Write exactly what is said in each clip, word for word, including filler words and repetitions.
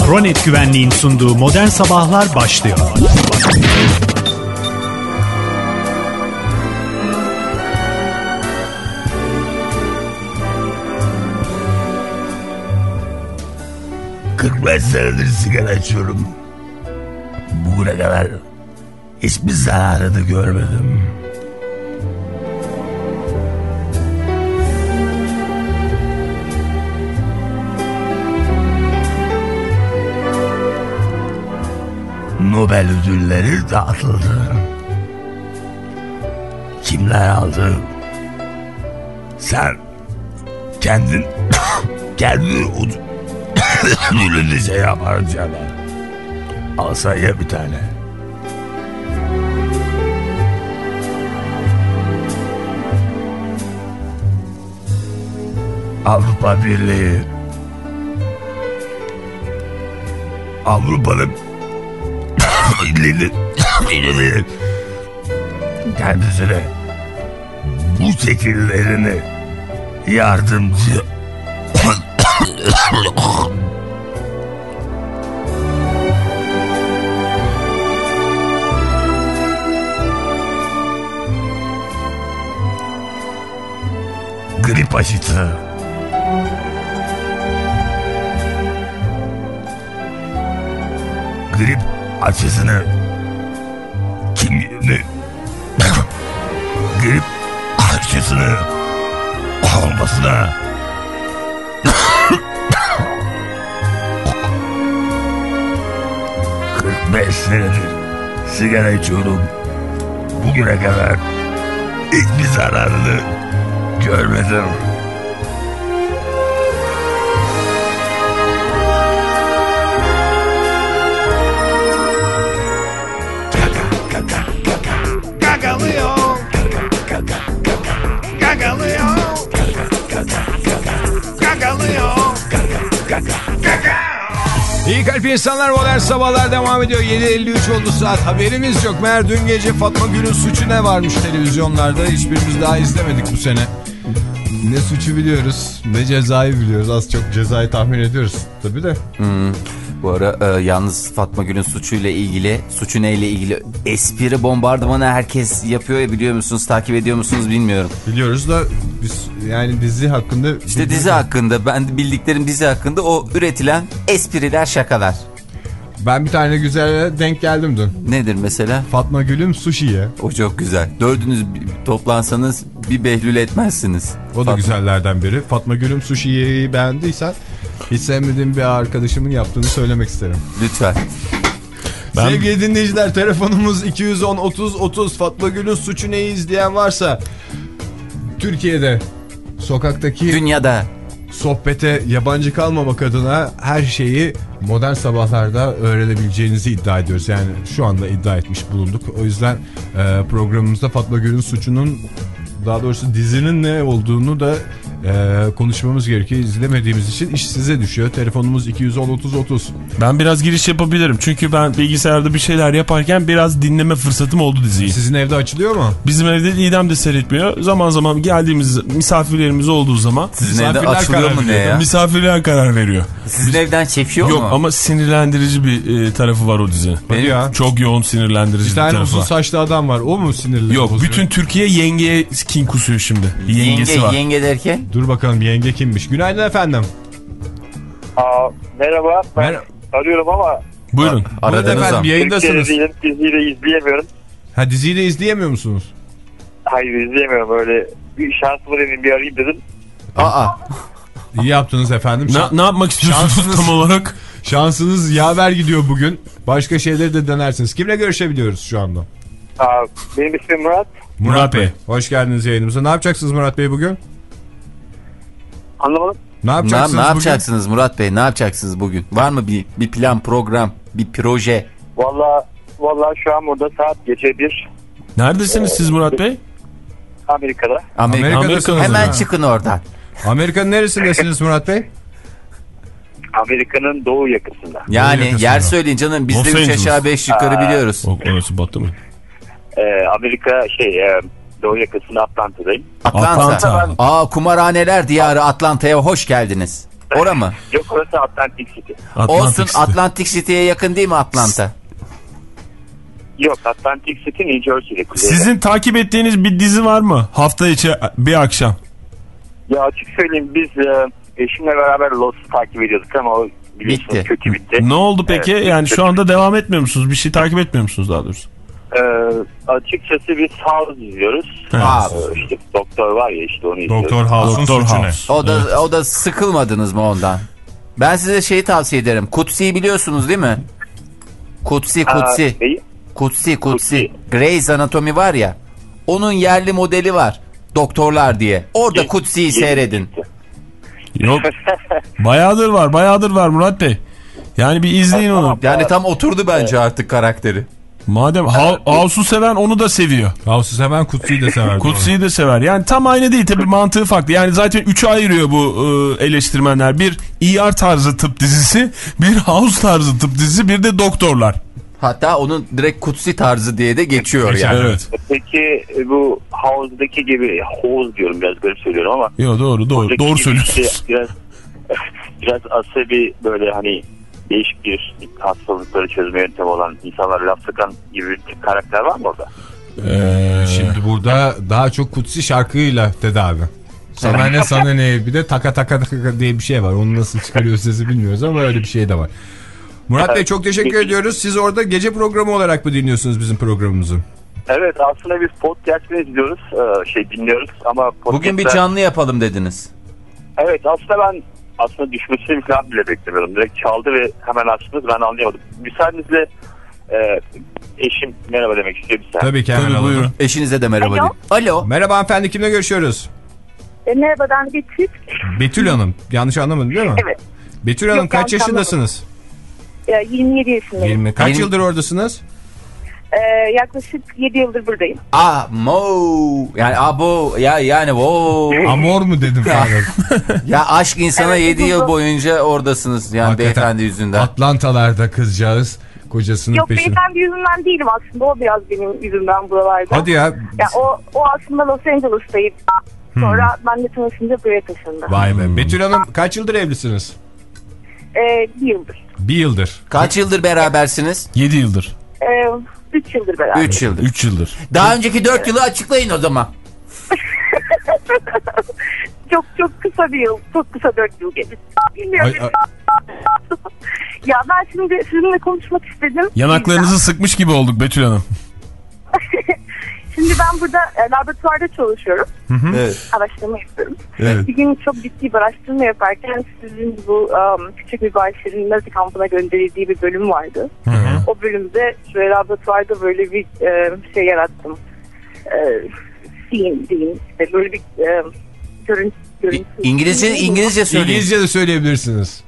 Pronet Güvenliğin sunduğu Modern Sabahlar başlıyor. kırk beş senedir sigara içiyorum. Bugüne kadar hiçbir zararını görmedim. Nobel ödülleri dağıtıldı. Kimler aldı? Sen kendin kendin ödülünü şey yaparacağına alsa ya bir tane. Avrupa Birliği Avrupa'nın İlini kendisine bu şekillerini yardımcı grip aşısı grip aşısını kimliğini grip aşısını olmasına kırk beş senedir sigara içiyorum. Bugüne kadar hiçbir zararını görmedim. Gagalıyor. Gagalıyor. Gagalıyor. İyi kalp insanlar, Modern Sabahlar devam ediyor. yedi elli üç oldu saat. Haberimiz yok. Meğer dün gece Fatma Gül'ün suçu ne varmış televizyonlarda. Hiçbirimiz daha izlemedik bu sene. Ne suçu biliyoruz, ne cezayı biliyoruz. Az çok cezayı tahmin ediyoruz tabii de. Hmm. Bu ara e, yalnız Fatma Gül'ün suçuyla ilgili, suçu neyle ilgili espri bombardımanı herkes yapıyor ya, biliyor musunuz, takip ediyor musunuz bilmiyorum. Biliyoruz da biz yani dizi hakkında... İşte dizi hakkında, ben bildiklerim dizi hakkında o üretilen espriler, şakalar. Ben bir tane güzel denk geldim dün. Nedir mesela? Fatma Gül'üm sushi'ye. O çok güzel. Dördünüz toplansanız bir behlül etmezsiniz. O da Fatma... güzellerden biri. Fatma Gül'üm sushi'yi beğendiysen hiç sevmediğim bir arkadaşımın yaptığını söylemek isterim. Lütfen. Ben... Sevgili dinleyiciler, telefonumuz iki yüz on otuz otuz. Fatma Gül'ün suçu neyi izleyen varsa Türkiye'de sokaktaki dünyada sohbete yabancı kalmamak adına her şeyi Modern Sabahlar'da öğrenebileceğinizi iddia ediyoruz. Yani şu anda iddia etmiş bulunduk. O yüzden e, programımızda Fatma Gül'ün suçunun, daha doğrusu dizinin ne olduğunu da e, konuşmamız gerekiyor. İzlemediğimiz için iş size düşüyor. Telefonumuz iki yüz on otuz otuz. Ben biraz giriş yapabilirim. Çünkü ben bilgisayarda bir şeyler yaparken biraz dinleme fırsatım oldu diziyi. Sizin evde açılıyor mu? Bizim evde İdem de seyretmiyor. Zaman zaman geldiğimiz misafirlerimiz olduğu zaman. Sizin evde açılıyor mu ne ya? Misafirler karar veriyor. Sizin evden çekiyor Yok, mu? Yok ama sinirlendirici bir e, tarafı var o dizinin. Benim ya. Çok yoğun sinirlendirici bir tarafı var. Bir tane uzun saçlı adam var. O mu sinirli? Yok, bozuyor? Bütün Türkiye yengeye kin kusuyor şimdi. Yengesi yenge, var. Yenge derken? Dur bakalım yenge kimmiş? Günaydın efendim. Aa, merhaba. Ben Mer arıyorum ama. Buyurun. Aradınız efendim, yayındasınız. Diziyi, diziyi de izleyemiyorum. Ha, diziyi de izleyemiyor musunuz? Hayır, izleyemiyorum. Öyle bir şansımı deneyim, bir arayayım dedim. Aa. İyi yaptınız efendim. Ne, ne yapmak istiyorsunuz şansınız, tam olarak? Şansınız yaver gidiyor bugün. Başka şeyleri de denersiniz. Kimle görüşebiliyoruz şu anda? Aa, benim ismim Murat. Murat, Murat Bey. Bey. Hoş geldiniz yayınımıza. Ne yapacaksınız Murat Bey bugün? Anlamadım. Ne yapacaksınız, ne, ne yapacaksınız Murat Bey? Ne yapacaksınız bugün? Var mı bir, bir plan, program, bir proje? Valla valla şu an burada saat gece bir. Neredesiniz ee, siz Murat Bey? Amerika'da. Amerika, Amerika'dasınız. Hemen ha. Çıkın oradan. Amerika'nın neresindesiniz Murat Bey? Amerika'nın doğu yakasında. Yani doğu yakasında. Yer söyleyin canım. Biz de üç aşağı beş yukarı Aa, biliyoruz. O, orası batı mı? Ee, Amerika şey... E, Doğu yakasında Atlanta'dayım. Atlanta. Atlanta. Aa, kumarhaneler diyarı Atlanta'ya hoş geldiniz. Ora mı? Yok, orası Atlantic City. Atlantic Olsun, City. Atlantic City'ye yakın değil mi Atlanta? Yok, Atlantic City New Jersey'de. kuzeyde. Sizin takip ettiğiniz bir dizi var mı? Hafta içi bir akşam. Ya açık söyleyeyim, biz e, eşimle beraber Lost'u takip ediyorduk ama o biliyorsunuz Bitti. kötü bitti. Ne oldu peki? Evet, yani bitti. şu anda devam etmiyor musunuz? Bir şey takip etmiyor musunuz daha doğrusu? E, açıkçası biz House izliyoruz. Aa, E, işte doktor var ya, işte onu izliyoruz. Doktor House'un Doktor suçu ne? House. o da o da sıkılmadınız mı ondan? Ben size şeyi tavsiye ederim. Kutsi'yi biliyorsunuz değil mi? Kutsi, Kutsi. Ha, neyi? Kutsi, Kutsi. Kutsi. Grey's Anatomy var ya. Onun yerli modeli var. Doktorlar diye. Orada Ye- Kutsi'yi yeni seyredin. çıktı. Yok. Bayağıdır var, bayağıdır var Murat Bey. Yani bir izleyin onu. Yani tam oturdu bence artık karakteri. Madem Ha- House'u seven onu da seviyor. House'u seven Kutsi'yi de sever. Kutsi'yi de sever. Yani tam aynı değil tabii, mantığı farklı. Yani zaten üçe ayırıyor bu e, eleştirmenler. Bir E R tarzı tıp dizisi, bir House tarzı tıp dizisi, bir de doktorlar. Hatta onun direkt Kutsi tarzı diye de geçiyor Geçer, yani. evet. Peki e, bu House'daki gibi, House diyorum, biraz garip söylüyorum ama. Yo, doğru doğru. oradaki Doğru gibi söylüyorsunuz. işte biraz biraz asabi, böyle hani değişik bir hastalıkları çözme yöntemi olan, insanlar laf sıkan gibi bir karakter var mı orada? Ee, Şimdi burada daha çok Kutsi şarkıyla tedavi. Sana ne sana ne, bir de taka taka taka diye bir şey var. Onu nasıl çıkarıyor sesi bilmiyoruz ama öyle bir şey de var. Murat Bey çok teşekkür ediyoruz. Siz orada gece programı olarak mı dinliyorsunuz bizim programımızı? Evet, aslında biz podcast'ını izliyoruz, e, şey dinliyoruz ama Bugün bir canlı yapalım dediniz. Evet, aslında ben aslında düşmesini falan bile beklemiyordum. Direkt çaldı ve hemen açtınız, ben anlayamadım. Müsaadenizle e, eşim merhaba demek istiyor bir saniye. Tabii ki hemen Tabii, alalım. buyurun. Eşinize de merhaba Alo. deyin. Alo. Merhaba hanımefendi, kimle görüşüyoruz? E, merhaba, ben Betül. Betül Hanım. Yanlış anlamadım değil mi? Evet. Betül Hanım Yok, kaç yanlış yaşındasınız? E, yirmi yedi yaşındayım. yirmi. Kaç Yirmi- yıldır oradasınız? E, yaklaşık yedi yıldır buradayım. Ah mo. Yani abo ya yani o. Amor mu dedim pardon. Ya aşk insana Evet, yedi bu- yıl boyunca oradasınız yani Hakikaten. beyefendi yüzünden. Atlantalarda kızcağız kocasının Yok, peşinde. beyefendi yüzünden değilim aslında. O biraz benim yüzümden buralarda. Hadi ya. Ya, o, o aslında Los Angeles'taydı. Sonra ben de tanışınca buraya taşındı. Vay be. Betül Hanım kaç yıldır evlisiniz? E, bir yıldır. Bir yıldır. Kaç yıldır berabersiniz? yedi yıldır. E, üç yıldır beraber. üç yıldır. üç yıldır. Daha önceki dört yılı açıklayın o zaman. Çok çok kısa bir yıl. Çok kısa dört yıl gelir. Bilmiyorum. Ay, ay. Ya ben şimdi sizinle konuşmak istedim. Yanaklarınızı sıkmış gibi olduk Betül Hanım. Şimdi ben burada e, laboratuvarda çalışıyorum. Evet. Araştırma yapıyorum. Evet. Bir gün çok ciddi bir araştırma yaparken sizin bu um, küçük mübaşirin Nazi kampına gönderildiği bir bölüm vardı. Hı hı. O bölümde şöyle laboratuvarda böyle bir e, şey yarattım. E, scene diyeyim. İşte böyle bir e, görüntü. görüntü. İngilizce İngilizce söyleyin. İngilizce de söyleyebilirsiniz.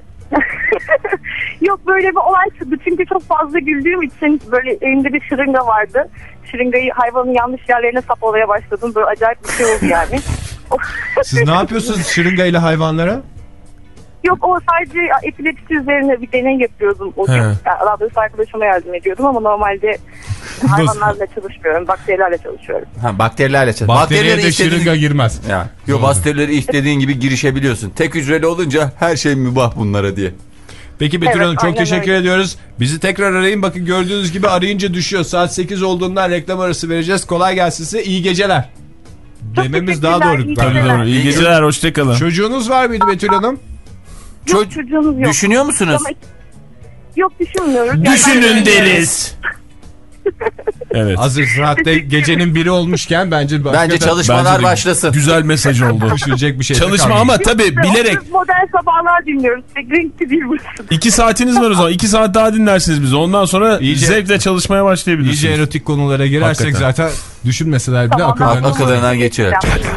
Yok, böyle bir olay çıktı. Çünkü çok fazla güldüğüm için böyle elimde bir şırınga vardı. Şırıngayı hayvanın yanlış yerlerine saplamaya başladım. Böyle acayip bir şey oldu yani. Siz ne yapıyorsunuz şırıngayla hayvanlara? Yok, o sadece epilepsi üzerine bir deney yapıyordum. O gün. He. Yani daha doğrusu arkadaşıma yardım ediyordum ama normalde hayvanlarla çalışmıyorum. Bakterilerle çalışıyorum. Ha, bakterilerle çalış. Bakteriye de istediğin- şırınga girmez. Ya, yo, bakterileri istediğin gibi girişebiliyorsun. Tek hücreli olunca her şey mübah bunlara diye. Peki Betül Evet, Hanım çok aynen teşekkür öyle. ediyoruz. Bizi tekrar arayın. Bakın gördüğünüz gibi arayınca düşüyor. Saat sekiz olduğundan reklam arası vereceğiz. Kolay gelsin size. İyi geceler. Çok Dememiz daha teşekkürler, doğru. iyi Tabii geceler. doğru. İyi geceler, hoşçakalın. Çocuğunuz var mıydı Betül Hanım? Yok, Çocuk- çocuğumuz yok. Düşünüyor musunuz? Ama- Yok, düşünmüyoruz. Yani ben- Düşünün deriz. Evet. Hazır saatte gecenin biri olmuşken bence başka Bence da- çalışmalar Bence de başlasın. Güzel mesaj oldu. düşünecek bir şey de Çalışma kalmadı. ama tabii bilerek. Oturup modern sabahlar dinliyoruz. Pek renkli değil burası. İki saatiniz var o zaman. İki saat daha dinlersiniz bizi. Ondan sonra İyice- zevkle çalışmaya başlayabilirsiniz. İyice erotik konulara girersek Hakikaten. zaten düşünmeseler bile Tamam, akıllarına. ben- Akıllarından geçiyor.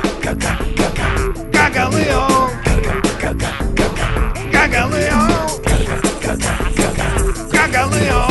Gagalıyor. Gagalıyor. Gagalıyor.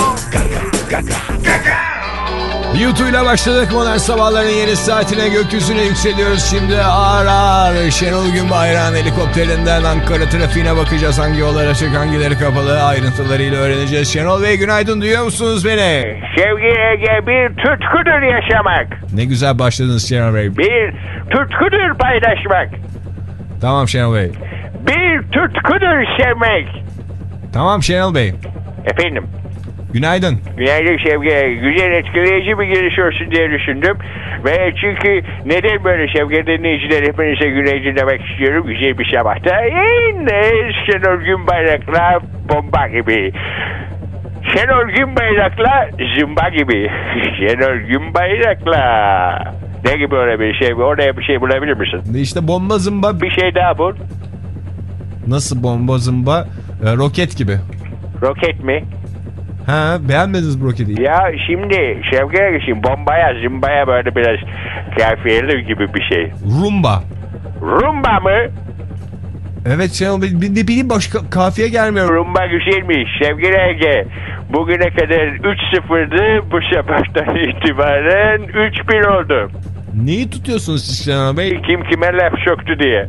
YouTube ile başladık. Modern Sabahların yeni saatine, gökyüzüne yükseliyoruz. Şimdi ağır ağır Şenol Günbayrak'ın helikopterinden Ankara trafiğine bakacağız. Hangi yollar açık, hangileri kapalı, ayrıntılarıyla öğreneceğiz. Şenol Bey günaydın, duyuyor musunuz beni? Sevgili Ege, bir tutkudur yaşamak. Ne güzel başladınız Şenol Bey. Bir tutkudur paylaşmak. Tamam Şenol Bey. bir tutkudur sevmek. Tamam Şenol Bey. Efendim. Günaydın. Günaydın Şevket. Güzel, etkileyici bir giriş olsun diye düşündüm. Ve çünkü neden böyle Şevket dinleyiciler hepinize günaydın demek istiyorum. Güzel bir sabahta. Yine Şenol Günbayrak'la bomba gibi. Şenol Günbayrak'la zımba gibi. Şenol Günbayrak'la. Ne gibi olabilir şey? Oraya bir şey bulabilir misin? İşte bomba zımba. Bir şey daha bul. Nasıl bomba zımba? E, roket gibi. Roket mi? Ha, beğenmediniz bu roketi? Ya şimdi Şevket şimdi bombaya zımbaya böyle biraz kafiyeli gibi bir şey. Rumba. Rumba mı? Evet Şenol Bey, ne bileyim başka kafiye gelmiyor. Rumba güzelmiş Şevket Ege. Bugüne kadar üç sıfırdı, bu sabahtan itibaren üç bir oldu. Neyi tutuyorsunuz siz Şenol Bey? Kim kime laf soktu diye.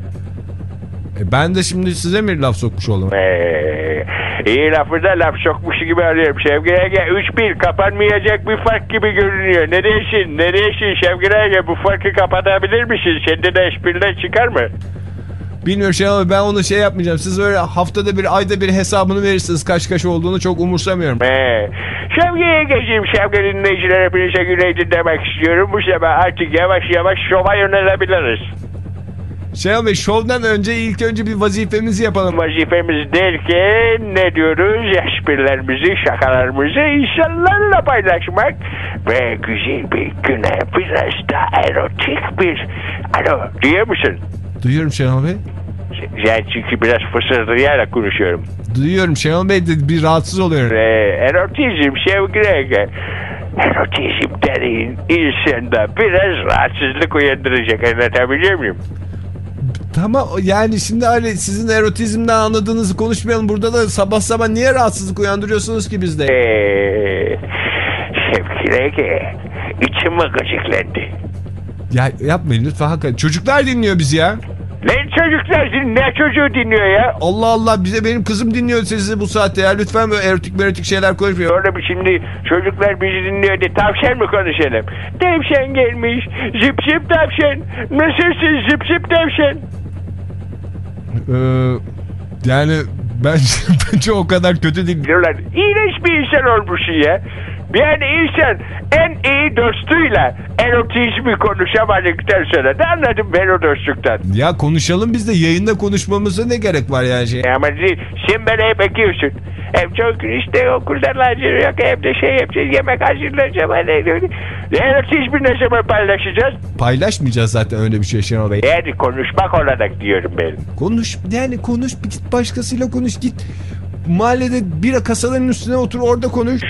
E ben de şimdi size mi laf sokmuş oldum? Ee, iyi lafı da laf sokmuş gibi arıyorum Şevket Ege. üç bir kapanmayacak bir fark gibi görünüyor. Ne diyorsun? Ne diyorsun Şevket Ege? Bu farkı kapatabilir misin? Sende de espriler çıkar mı? Bilmiyorum Şenol Bey, ben onu şey yapmayacağım. Siz öyle haftada bir, ayda bir hesabını verirsiniz. Kaç kaç olduğunu çok umursamıyorum. Ee, Şevket Ege'ciğim, Şevket dinleyiciler hepinize günaydın demek istiyorum. Bu sefer artık yavaş yavaş şova yönelebiliriz. Şenol Bey, şovdan önce ilk önce bir vazifemizi yapalım. Vazifemiz derken ne diyoruz? Esprilerimizi, şakalarımızı insanlarla paylaşmak ve güzel bir güne biraz da erotik bir... Alo, duyuyor musun? Duyuyorum Şenol Bey. Yani çünkü biraz fısıldayarak konuşuyorum. Duyuyorum Şenol Bey, de bir rahatsız oluyorum. Ee, erotizm Şevket Ege. Erotizm dediğin insanda biraz rahatsızlık uyandıracak, anlatabiliyor muyum? Tamam, yani şimdi öyle sizin erotizmden anladığınızı konuşmayalım. Burada da sabah sabah niye rahatsızlık uyandırıyorsunuz ki bizde? Eee Şevket Ege, içim gıcıklandı. Ya yapmayın lütfen, hakikaten. Çocuklar dinliyor bizi ya. Ne çocuklar din, ne çocuğu dinliyor ya? Allah Allah, bize benim kızım dinliyor sizi bu saatte ya. Lütfen böyle erotik erotik şeyler konuşmayın. Orada bir şimdi çocuklar bizi dinliyor diye tavşan mı konuşalım? Tavşan gelmiş, zıp zıp tavşan. Nasılsın zıp zıp tavşan? Ee, yani bence, bence o kadar kötü değil. Diyorlar, iğrenç bir insan olmuşsun ya. Yani insan en iyi dostuyla erotizmi konuşamadıktan sonra da anladım ben o dostluktan. Ya konuşalım biz de, yayında konuşmamıza ne gerek var yani şey. Ama sen bana hep bakıyorsun. Hem çok işte okuldan hazırlıyor, hem de şey yapacağız, yemek hazırlayacağım. Erotizmi ne zaman paylaşacağız? Paylaşmayacağız zaten öyle bir şey Şenol Bey. Yani konuşmak olarak diyorum ben. Konuş, yani konuş, git başkasıyla konuş, git. Mahallede bir kasaların üstüne otur, orada konuş.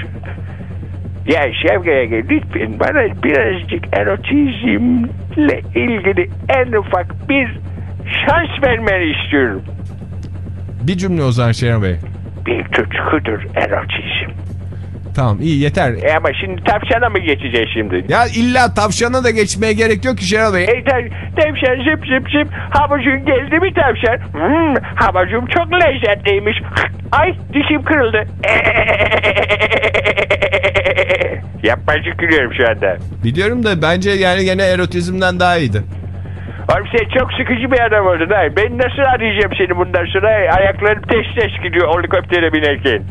Ya Şevket Ege, lütfen bana birazcık erotizmle ilgili en ufak bir şans vermeni istiyorum. Bir cümle o zaman Şenol Bey. Bir tutkudur erotizm. Tamam, iyi, yeter. E ama şimdi tavşana mı geçeceğiz şimdi? Ya illa tavşana da geçmeye gerek yok ki Şenol Bey. E, tav tavşan zıp zıp zıp, havucun geldi mi tavşan? Hmm, havucum çok lezzetliymiş. Ay, dişim kırıldı. Yapmacık gülüyorum şu anda. Biliyorum da bence yani gene erotizmden daha iyiydi. Oğlum sen çok sıkıcı bir adam oldun ha. Ben nasıl arayacağım seni bundan sonra? Ayaklarım teş teş gidiyor helikoptere binerken.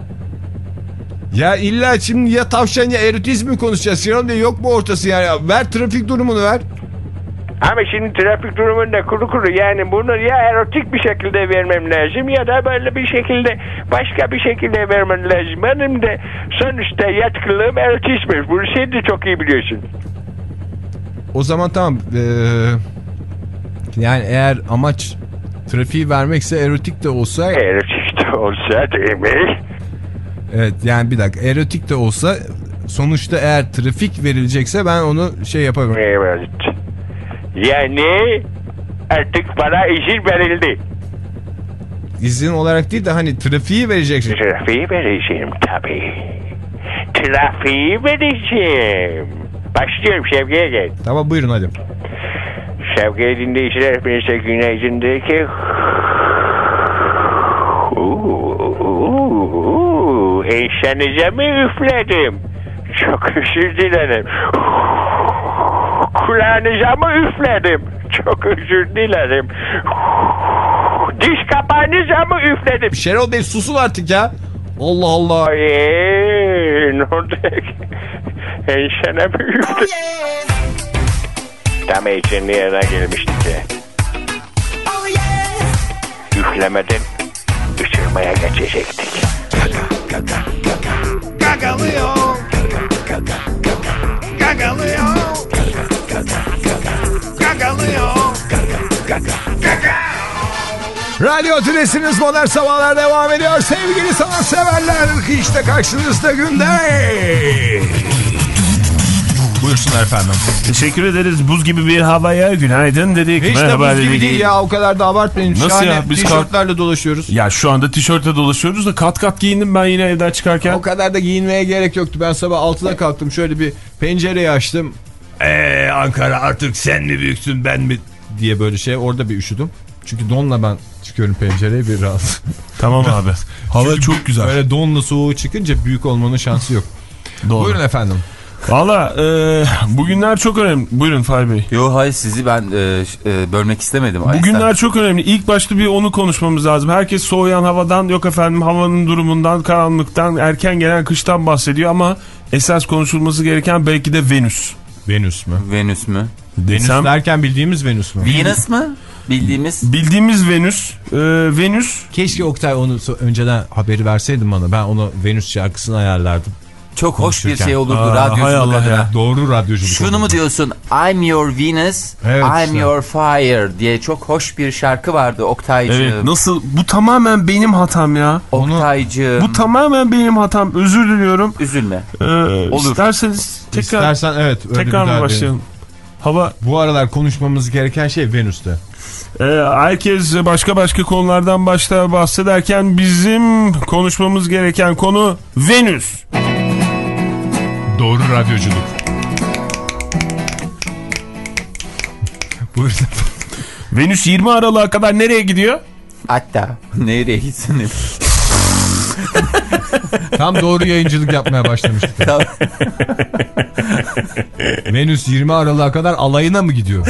Ya illa şimdi ya tavşan ya erotizmi konuşacağız Şenol Bey, yok mu ortası yani? Ver trafik durumunu ver. Ama şimdi trafik durumunda kuru kuru, yani bunu ya erotik bir şekilde vermem lazım ya da böyle bir şekilde başka bir şekilde vermem lazım. Benim de sonuçta yatkınlığım erotizm. Bunu sen de çok iyi biliyorsun. O zaman tamam. Ee, yani eğer amaç trafiği vermekse erotik de olsa. Erotik de olsa değil mi? Evet, yani bir dakika, erotik de olsa sonuçta eğer trafik verilecekse ben onu şey yapabilirim. Evet. Yani artık bana izin verildi. İzin olarak değil de hani trafiği vereceksin. Trafiği vereceğim tabii. Trafiği vereceğim. Başlıyorum Şevket gel. Tamam, buyurun hadi. Şevket dinleyiciler hepinize günaydın derken Eşenize mi üfledim? Çok özür dilerim. Kulağınıza mı üfledim? Çok özür dilerim. Diş kapağınıza mı üfledim? Şenol Bey susun artık ya. Allah Allah. Eee ne oldu? Ensene mi üfledim? Tam heyecanlı yerine gelmiştik ya. Üflemeden ısırmaya geçecektik. Gagalıyor. Gagalıyor. Gagalıyor. Radyo Tülesi'niz Modern Sabahlar devam ediyor. Sevgili sanatseverler, işte karşınızda Günday. Buyursunlar efendim. Teşekkür ederiz. Buz gibi bir havaya günaydın dedik. Hiç de buz gibi değil ya, o kadar da abartmayın. Nasıl Şahane ya? Biz tişörtlerle dolaşıyoruz. Ya şu anda tişörtle dolaşıyoruz da kat kat giyindim ben yine evden çıkarken. O kadar da giyinmeye gerek yoktu. Ben sabah altıda kalktım, şöyle bir pencereyi açtım. Eee Ankara artık sen mi büyüksün ben mi diye böyle şey, orada bir üşüdüm. Çünkü donla ben çıkıyorum pencereye, bir rahat. Tamam abi. Hava çok güzel. Öyle donla soğuğu çıkınca büyük olmanın şansı yok. Doğru. Buyurun efendim. Valla e, bugünler çok önemli. Buyurun Fahri Bey. Yo hayır, sizi ben e, e, bölmek istemedim. Bugünler Aynen. çok önemli. İlk başta bir onu konuşmamız lazım. Herkes soğuyan havadan, yok efendim havanın durumundan, karanlıktan, erken gelen kıştan bahsediyor ama esas konuşulması gereken belki de Venüs. Venüs mü? Venüs mü? Venüs Desem, derken bildiğimiz Venüs mü? Venüs mü? Bildiğimiz. Bildiğimiz Venüs. E, Venüs. Keşke Oktay onu önceden haberi verseydin bana. Ben onu Venüs şarkısını ayarlardım. Çok hoş bir şey olurdu Aa, radyoculuk hay Allah adına. ya. Doğru radyoculuk. Şunu olurdu. mu diyorsun? I'm your Venus, Evet, I'm işte. your fire diye çok hoş bir şarkı vardı Oktaycığım. Evet, nasıl? Bu tamamen benim hatam ya. Oktaycığım. Bu tamamen benim hatam. Özür diliyorum. Üzülme. Ee, Olur. İsterseniz tekrar, İstersen evet. Öyle tekrar bir mı daha başlayalım? Hava. Bu aralar konuşmamız gereken şey Venüs'te. Ee, herkes başka başka konulardan başta bahsederken bizim konuşmamız gereken konu Venüs. Doğru radyoculuk. Buyurun. Venüs yirmi Aralık'a kadar nereye gidiyor? Hatta nereye gitsin? Tam doğru yayıncılık yapmaya başlamıştık. Venüs yirmi Aralık'a kadar alayına mı gidiyor?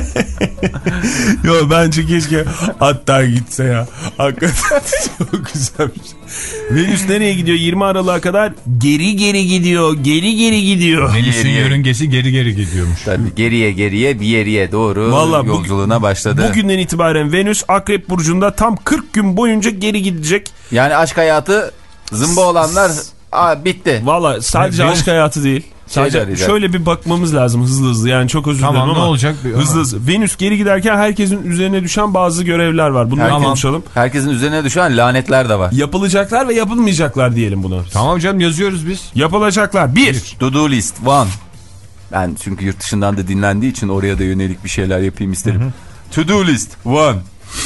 Yo, bence keşke hatta gitse ya. Hakikaten çok güzelmiş. Venüs nereye gidiyor? yirmi Aralık'a kadar geri geri gidiyor. Geri geri gidiyor. Venüs'ün Geriye. yörüngesi geri geri gidiyormuş. Tabii geriye geriye bir yeriye doğru Vallahi yolculuğuna bugün, başladı. Bugünden itibaren Venüs Akrep Burcu'nda tam kırk gün boyunca geri gidecek. Yani aşk hayatı zımba olanlar aa, bitti. Valla sadece Venüs- aşk hayatı değil. Sadece arayacak. şöyle bir bakmamız lazım hızlı hızlı. Yani çok özür dilerim Tamam, ama. ne olacak? Bir- Hızlı hızlı. Venüs geri giderken herkesin üzerine düşen bazı görevler var. Bunları Herkes- konuşalım. Herkesin üzerine düşen lanetler de var. Yapılacaklar ve yapılmayacaklar diyelim buna. Tamam canım, yazıyoruz biz. Yapılacaklar. Bir. To do list one. Ben çünkü yurt dışından da dinlendiği için oraya da yönelik bir şeyler yapayım isterim. Hı hı. To do list one.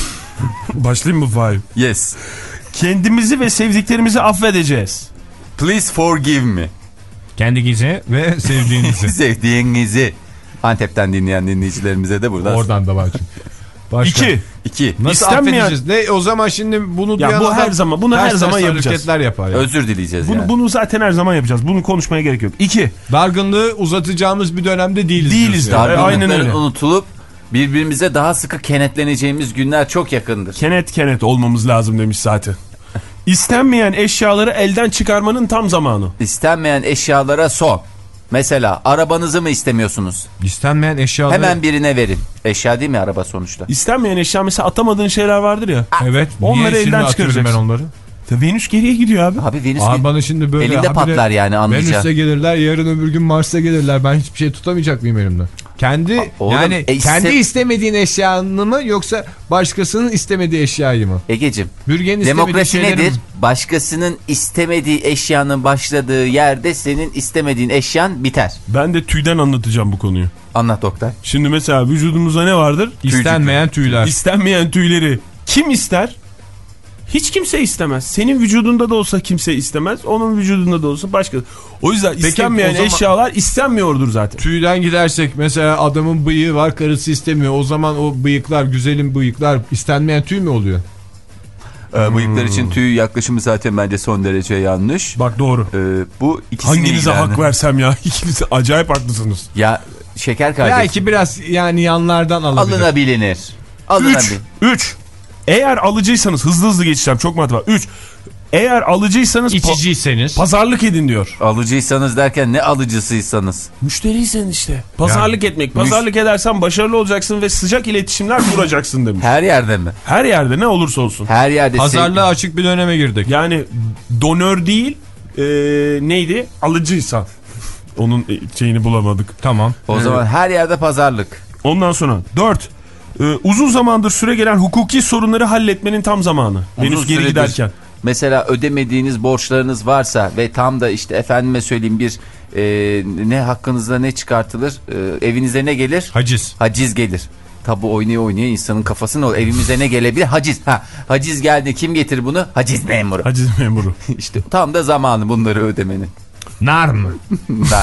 Başlayayım mı Fahim? Yes. Kendimizi ve sevdiklerimizi affedeceğiz. Please forgive me. Kendinizi ve sevdiğinizi. Sevdiğinizi. Antep'ten dinleyen dinleyicilerimize de burada. Oradan da var çünkü. Başka. İki. İki. Nasıl İstenmeyen- affedeceğiz? Ne, o zaman şimdi bunu Ya duyan bu adam her zaman- bunu her ters zaman ters yapacağız. hareketler yapar. Yani. Özür dileyeceğiz Bunu, yani. bunu zaten her zaman yapacağız. Bunu konuşmaya gerek yok. İki. Dargınlığı uzatacağımız bir dönemde değiliz. Değiliz diyorsun de. yani. E, aynen Dargınlıkların öyle. unutulup birbirimize daha sıkı kenetleneceğimiz günler çok yakındır. Kenet kenet olmamız lazım demiş zaten. İstenmeyen eşyaları elden çıkarmanın tam zamanı. İstenmeyen eşyalara son. Mesela arabanızı mı istemiyorsunuz? İstenmeyen eşyaları. Hemen birine verin. Eşya değil mi araba sonuçta? İstenmeyen eşya, mesela atamadığın şeyler vardır ya. Evet. Onları niye elden elden çıkaracaksın ben çıkaracaksın. onları? Venüs geriye gidiyor abi. Abi Venüs Abi bana şimdi böyle elinde habire patlar yani, anlayacağım. Venüs'e gelirler, yarın öbür gün Mars'a gelirler. Ben hiçbir şey tutamayacak mıyım elimde? Kendi Oğlum, yani e, kendi iste- istemediğin eşyanı mı yoksa başkasının istemediği eşyayı mı? Egeciğim, Bürgenin istemediği demokrasi şeyleri nedir? mi? Başkasının istemediği eşyanın başladığı yerde senin istemediğin eşyan biter. Ben de tüyden anlatacağım bu konuyu. Anlat Oktay. Şimdi mesela vücudumuzda ne vardır? İstenmeyen tüyler. İstenmeyen tüyleri kim ister? Hiç kimse istemez. Senin vücudunda da olsa kimse istemez. Onun vücudunda da olsa başka. O yüzden Peki, istenmeyen o zaman- eşyalar istenmiyordur zaten. Tüyden gidersek mesela adamın bıyığı var, karısı istemiyor. O zaman o bıyıklar, güzelim bıyıklar istenmeyen tüy mü oluyor? Ee, bıyıklar için tüy yaklaşımı zaten bence son derece yanlış. Bak doğru. Ee, bu ikisini Hanginize ilgilendir- hak versem ya? İkinize acayip haklısınız. Ya şeker kardeşim. Belki biraz yani yanlardan alabilir. Alınabilir. Üç. Alınabilir. Üç. Eğer alıcıysanız hızlı hızlı geçeceğim çok madde var. üç. Eğer alıcıysanız İçiciyseniz. pa- pazarlık edin diyor. Alıcıysanız derken ne alıcısıysanız? Müşteriysen işte. Pazarlık yani, etmek. Pazarlık müş- edersen başarılı olacaksın ve sıcak iletişimler kuracaksın demiş. Her yerde mi? Her yerde ne olursa olsun. Her yerde. Pazarlığa sev- açık bir döneme girdik. Yani donör değil e, neydi? Alıcıysan. Onun şeyini bulamadık. Tamam. O evet. zaman her yerde pazarlık. Ondan sonra dört. Ee, uzun zamandır süre gelen hukuki sorunları halletmenin tam zamanı. Venüs geri giderken. Mesela ödemediğiniz borçlarınız varsa ve tam da işte efendime söyleyeyim bir e, ne hakkınızda ne çıkartılır? E, evinize ne gelir? Haciz. Haciz gelir. Tabu oynaya oynaya insanın kafasını ol. Evimize ne gelebilir? Haciz. Ha, haciz geldi. Kim getirir bunu? Haciz memuru. Haciz memuru. İşte tam da zamanı bunları ödemenin. Nar mı? Nar.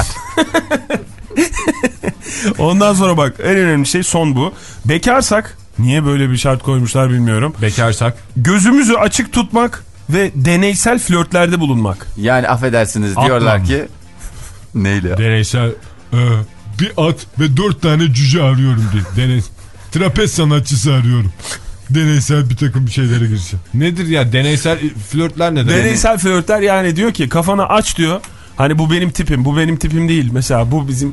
Ondan sonra bak en önemli şey son bu. Bekarsak, niye böyle bir şart koymuşlar bilmiyorum. Bekarsak. Gözümüzü açık tutmak ve deneysel flörtlerde bulunmak. Yani affedersiniz Atlam. diyorlar ki. Neyle? Deneysel. E, bir at ve dört tane cüce arıyorum diye. Deney, trapez sanatçısı arıyorum. Deneysel bir takım şeylere gireceğim. Nedir ya deneysel flörtler nedir? Deneysel flörtler yani diyor ki kafana aç diyor. Hani bu benim tipim, bu benim tipim değil. Mesela bu bizim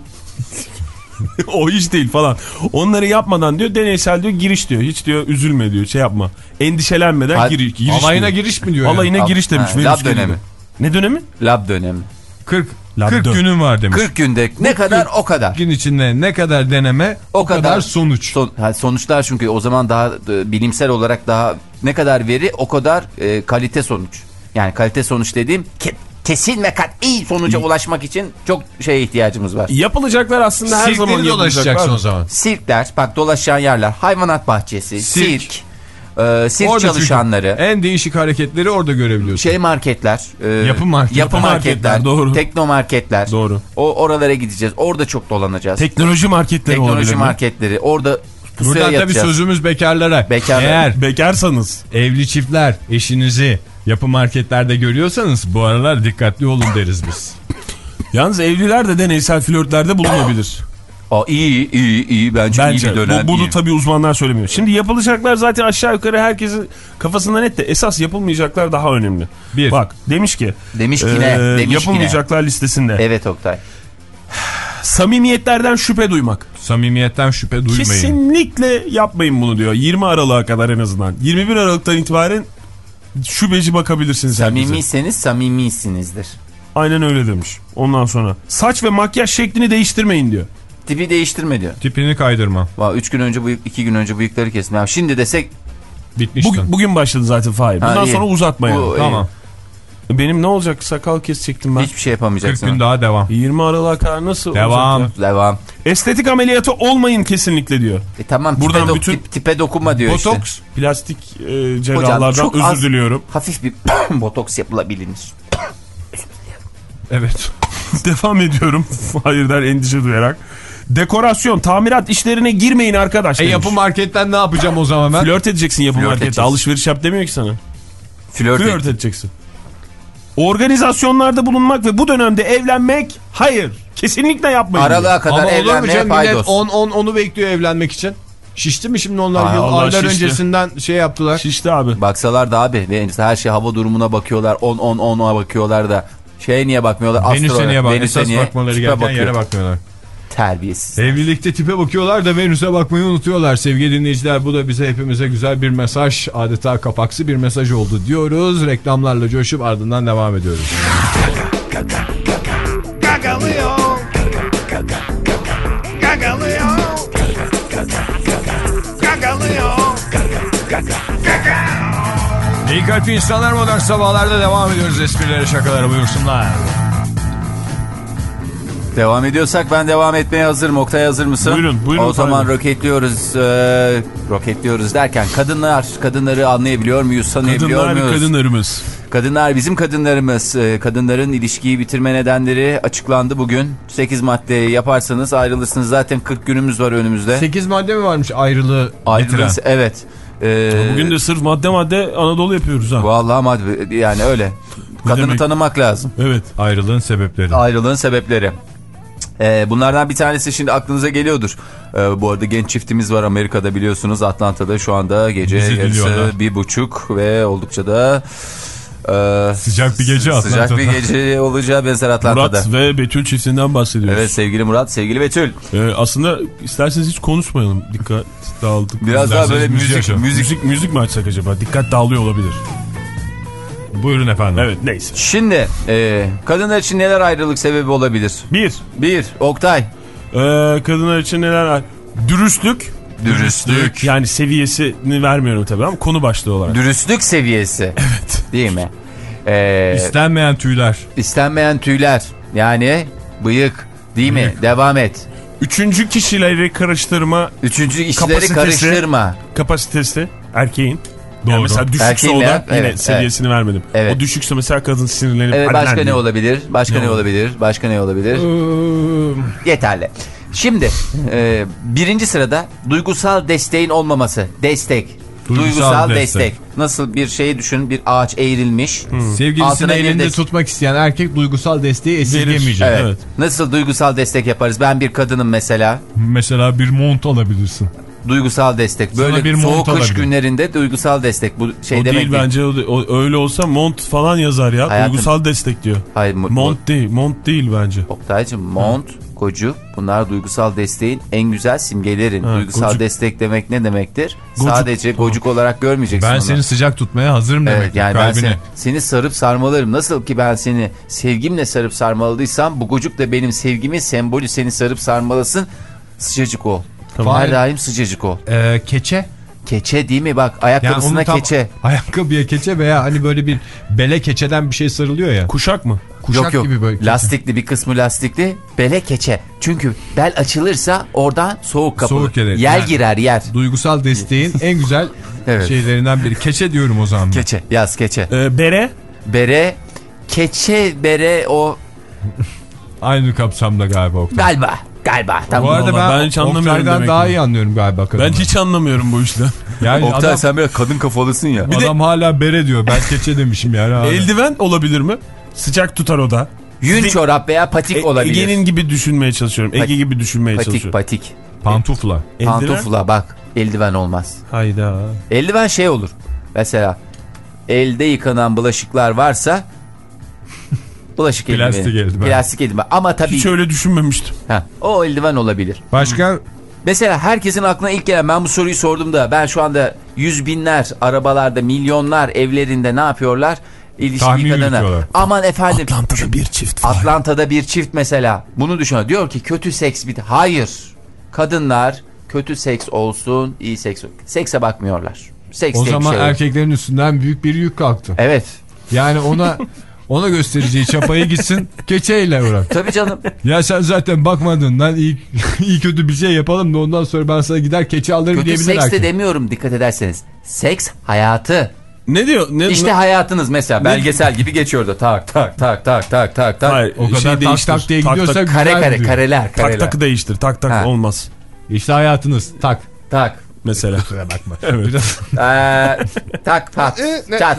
o hiç değil falan. Onları yapmadan diyor deneysel diyor giriş diyor. Hiç diyor üzülme diyor şey yapma. Endişelenmeden Ha, giriş, giriş alayına diyor. giriş mi diyor? Alayına yani? giriş demiş. Ha, lab dönemi. Ne dönemi? Lab dönemi. kırk, Lab kırk dön. günün var demiş. kırk günde ne kadar o kadar. Gün içinde ne kadar deneme o, o kadar, kadar sonuç. Son, ha, sonuçlar çünkü o zaman daha e, bilimsel olarak daha ne kadar veri o kadar e, kalite sonuç. Yani kalite sonuç dediğim ke, kesin ve kat'i sonuca ulaşmak için çok şeye ihtiyacımız var. Yapılacaklar aslında her zaman Sirkleri dolaşacaksın o zaman. Sirkler, bak dolaşan yerler, hayvanat bahçesi, sirk, Sirk. e, sirk Orada çalışanları. En değişik hareketleri orada görebiliyorsun. Şey marketler, e, yapı marketler, yapı marketler, marketler, doğru. tekno marketler. Doğru. O oralara gideceğiz. Orada çok dolanacağız. Teknoloji marketleri olabilir Teknoloji mi? marketleri. Orada pusuya Buradan yatacağız. tabii sözümüz bekarlara. Bekarlar. Eğer Bekarsanız. evli çiftler eşinizi yapı marketlerde görüyorsanız bu aralar dikkatli olun deriz biz. Yalnız evliler de deneysel flörtlerde bulunabilir. Aa, iyi iyi iyi bence, Bence. iyi bir dönem. Bu, bunu iyi. tabii uzmanlar söylemiyor. Şimdi yapılacaklar zaten aşağı yukarı herkesin kafasında net de esas yapılmayacaklar daha önemli. Bir. Bak demiş ki. Demiş ki ne? e, Demiş yapılmayacaklar ki ne? listesinde. Evet Oktay. Samimiyetlerden şüphe duymak. Samimiyetten şüphe duymayın. Kesinlikle yapmayın bunu diyor. yirmi Aralık'a kadar en azından. yirmi bir Aralık'tan itibaren şüpheci bakabilirsiniz. Samimiyseniz samimisinizdir. Aynen öyle demiş. Ondan sonra saç ve makyaj şeklini değiştirmeyin diyor. Tipi değiştirme diyor. Tipini kaydırma. Valla üç gün önce bıyık, iki gün önce bıyıkları kesme. Yani şimdi desek. Bitmiştin. Bugün, bugün başladı zaten Fahir. Bundan Ha, iyi. sonra uzatma yani. Bu, Tamam. Benim ne olacak? Sakal kesecektim ben. Hiçbir şey yapamayacaksın. kırk gün daha devam. yirmi Aralık'a kadar nasıl Devam. olacak ya? Devam. Estetik ameliyatı olmayın kesinlikle diyor. E tamam Buradan tipe, do bütün- tip, tipe dokunma diyor Botoks, işte. plastik e, cerrahlardan çok özür az- diliyorum. Hafif bir botoks yapılabilir. Evet. Devam ediyorum. Hayırdan endişe duyarak. Dekorasyon, tamirat işlerine girmeyin arkadaş. E demiş. yapı marketten ne yapacağım o zaman ben? Flört edeceksin yapı Flört markette. edeceksin. Alışveriş yap demiyor ki sana. Flört, Flört et. edeceksin. Organizasyonlarda bulunmak ve bu dönemde evlenmek hayır. Kesinlikle yapmayın. Aralığa kadar Ama olur mu evlenmeye canım millet paydos. on on onu bekliyor evlenmek için. Şişti mi şimdi onlar Ay yıl, Allah, aylar şişti. öncesinden şey yaptılar. Şişti abi. Baksalar da abi ve her şey hava durumuna bakıyorlar. on on ona bakıyorlar da. Şeye niye bakmıyorlar? Venüs'e niye bak? Venüs'e Esas niye? bakmaları Tipe gereken bakıyor. yere bakmıyorlar. Terbiyesiz. Evlilikte tipe bakıyorlar da Venüs'e bakmayı unutuyorlar. Sevgili dinleyiciler bu da bize hepimize güzel bir mesaj. Adeta kapaksı bir mesaj oldu diyoruz. Reklamlarla coşup ardından devam ediyoruz. Gagalıyor. Gagalıyor. Gagalıyor. İyi kalpli insanlar modern sabahlarda devam ediyoruz. Esprilere şakalara buyursunlar. Devam ediyorsak ben devam etmeye hazırım. Oktay hazır mısın? Buyurun, buyurun O zaman efendim. roketliyoruz. Ee, roketliyoruz derken kadınlar, kadınları anlayabiliyor muyuz, tanıyabiliyor Kadınlar muyuz? kadınlarımız. Kadınlar bizim kadınlarımız. Ee, kadınların ilişkiyi bitirme nedenleri açıklandı bugün. sekiz madde yaparsanız ayrılırsınız. Zaten kırk günümüz var önümüzde. sekiz madde mi varmış ayrılığı bitiren? Ayrılırsın, evet. Ee, Bugün de sırf madde madde Anadolu yapıyoruz ha. Vallahi madde yani öyle. Kadını demek? tanımak lazım. Evet. Ayrılığın sebepleri. Ayrılığın sebepleri. Ee, bunlardan bir tanesi şimdi aklınıza geliyordur. Ee, bu arada genç çiftimiz var Amerika'da biliyorsunuz. Atlanta'da şu anda gece yarısı bir buçuk ve oldukça da e, sıcak bir gece Atlanta'da. Sıcak bir gece olacağı benzer Atlanta'da. Murat ve Betül çiftinden bahsediyoruz. Evet sevgili Murat, sevgili Betül. Ee, aslında isterseniz hiç konuşmayalım. Dikkat dağıldık. Biraz daha böyle müzik, müzik, müzik, müzik mi açsak acaba? Dikkat dağılıyor olabilir. Buyurun efendim. Evet neyse. Şimdi e, kadınlar için neler ayrılık sebebi olabilir? Bir. Bir. Oktay. Ee, kadınlar için neler var? Dürüstlük. Dürüstlük. Yani seviyesini vermiyorum tabii ama konu başlığı olarak. Dürüstlük seviyesi. Evet. Değil mi? Ee, İstenmeyen tüyler. İstenmeyen tüyler. Yani bıyık. Değil bıyık. mi? Devam et. Üçüncü kişileri karıştırma. Üçüncü kişileri karıştırma. Kapasitesi erkeğin. Doğru. Yani mesela düşükse Erkeğin o da ya, yine evet, seviyesini evet. vermedim. Evet. O düşükse mesela kadın sinirlenip. Evet, başka ne olabilir? Başka ne, ne olabilir? Başka ne olabilir? Yeterli. Şimdi e, birinci sırada duygusal desteğin olmaması. Destek. Duygusal, duygusal destek. destek. Nasıl bir şey düşün, bir ağaç eğrilmiş. Hmm. Sevgilisini elinde tutmak isteyen erkek duygusal desteği esirgemeyecek. Evet. Evet. Nasıl duygusal destek yaparız? Ben bir kadınım mesela. Mesela bir mont alabilirsin. Duygusal destek. Böyle bir soğuk kış alabilir. Günlerinde duygusal destek. Bu şey o demek değil bence. O, o, öyle olsa mont falan yazar ya. Hayatım. Duygusal destek diyor. Hayır, mont bu... değil. Mont değil bence. Oktaycığım mont, gocuk bunlar duygusal desteğin en güzel simgelerin. Ha, duygusal gocuk. Destek demek ne demektir? Gocuk. Sadece gocuk olarak görmeyeceksin ben onu. seni sıcak tutmaya hazırım demek. Evet, yani kalbine. Ben seni, seni sarıp sarmalarım. Nasıl ki ben seni sevgimle sarıp sarmaladıysam bu gocuk da benim sevgimin sembolü, seni sarıp sarmalasın. Sıcacık ol. Tamam. Her daim sıcacık ol. Ee, keçe. Keçe değil mi? Bak ayakkabısına yani keçe. Ayakkabıya keçe veya hani böyle bir bele keçeden bir şey sarılıyor ya. Kuşak mı? Kuşak yok yok. Gibi böyle lastikli bir kısmı lastikli. Bele keçe. Çünkü bel açılırsa oradan soğuk kapılır. Soğuk gelir. Yer yani, girer yer. Duygusal desteğin en güzel evet. şeylerinden biri. Keçe diyorum o zaman. Keçe. Yaz keçe. Ee, bere. Bere. Keçe bere o. Aynı kapsamda galiba. Oktay. Galiba. Galiba. Tamam. Bu arada ben, ben hiç anlamıyorum demek daha ki. iyi anlıyorum galiba. Kadınlar. Ben hiç anlamıyorum bu işten. Yani Oktay adam, sen biraz kadın kafalısın ya. Bir adam de, hala bere diyor. Ben keçe demişim yani. Hala. Eldiven olabilir mi? Sıcak tutar o da. Yün Sizin, çorap veya patik e, olabilir. Ege'nin gibi düşünmeye çalışıyorum. Patik, Ege gibi düşünmeye patik, çalışıyorum. Patik patik. Pantufla. Eldiven? Pantufla bak. Eldiven olmaz. Hayda. Eldiven şey olur. Mesela elde yıkanan bulaşıklar varsa bulaşık eldiveni. Plastik eldiven. Plastik eldiven. Ama tabii. Hiç öyle düşünmemiştim. Ha, o eldiven olabilir. Başka? Mesela herkesin aklına ilk gelen, ben bu soruyu sorduğumda ben şu anda yüz binler arabalarda, milyonlar evlerinde ne yapıyorlar? İlişki yıkadığına. Aman efendim. Atlanta'da bir çift var. Atlanta'da bir çift mesela. Bunu düşünüyor. Diyor ki kötü seks bit. Hayır. Kadınlar kötü seks olsun, iyi seks olsun. Sekse bakmıyorlar. Seks o zaman şey erkeklerin olur. Üstünden büyük bir yük kalktı. Evet. Yani ona ona göstereceği çapayı gitsin keçeyle uğrak. Tabii canım. Ya sen zaten bakmadığından iyi, iyi kötü bir şey yapalım da ondan sonra ben sana gider keçe alırım kötü diyebilir. Kötü seks de erkek. demiyorum dikkat ederseniz. Seks hayatı. Ne diyor? Ne, işte ne? hayatınız mesela ne? Belgesel gibi geçiyordu. Tak tak tak tak tak tak tak. Hayır, o kadar şey tak değiştir. tak diye gidiyorsa tak, kare kare diyor. kareler kareler. Tak takı değiştir. Tak tak ha. olmaz. İşte hayatınız tak. Tak. Mesela. Kusura bakma. Evet. ee, tak pat çat.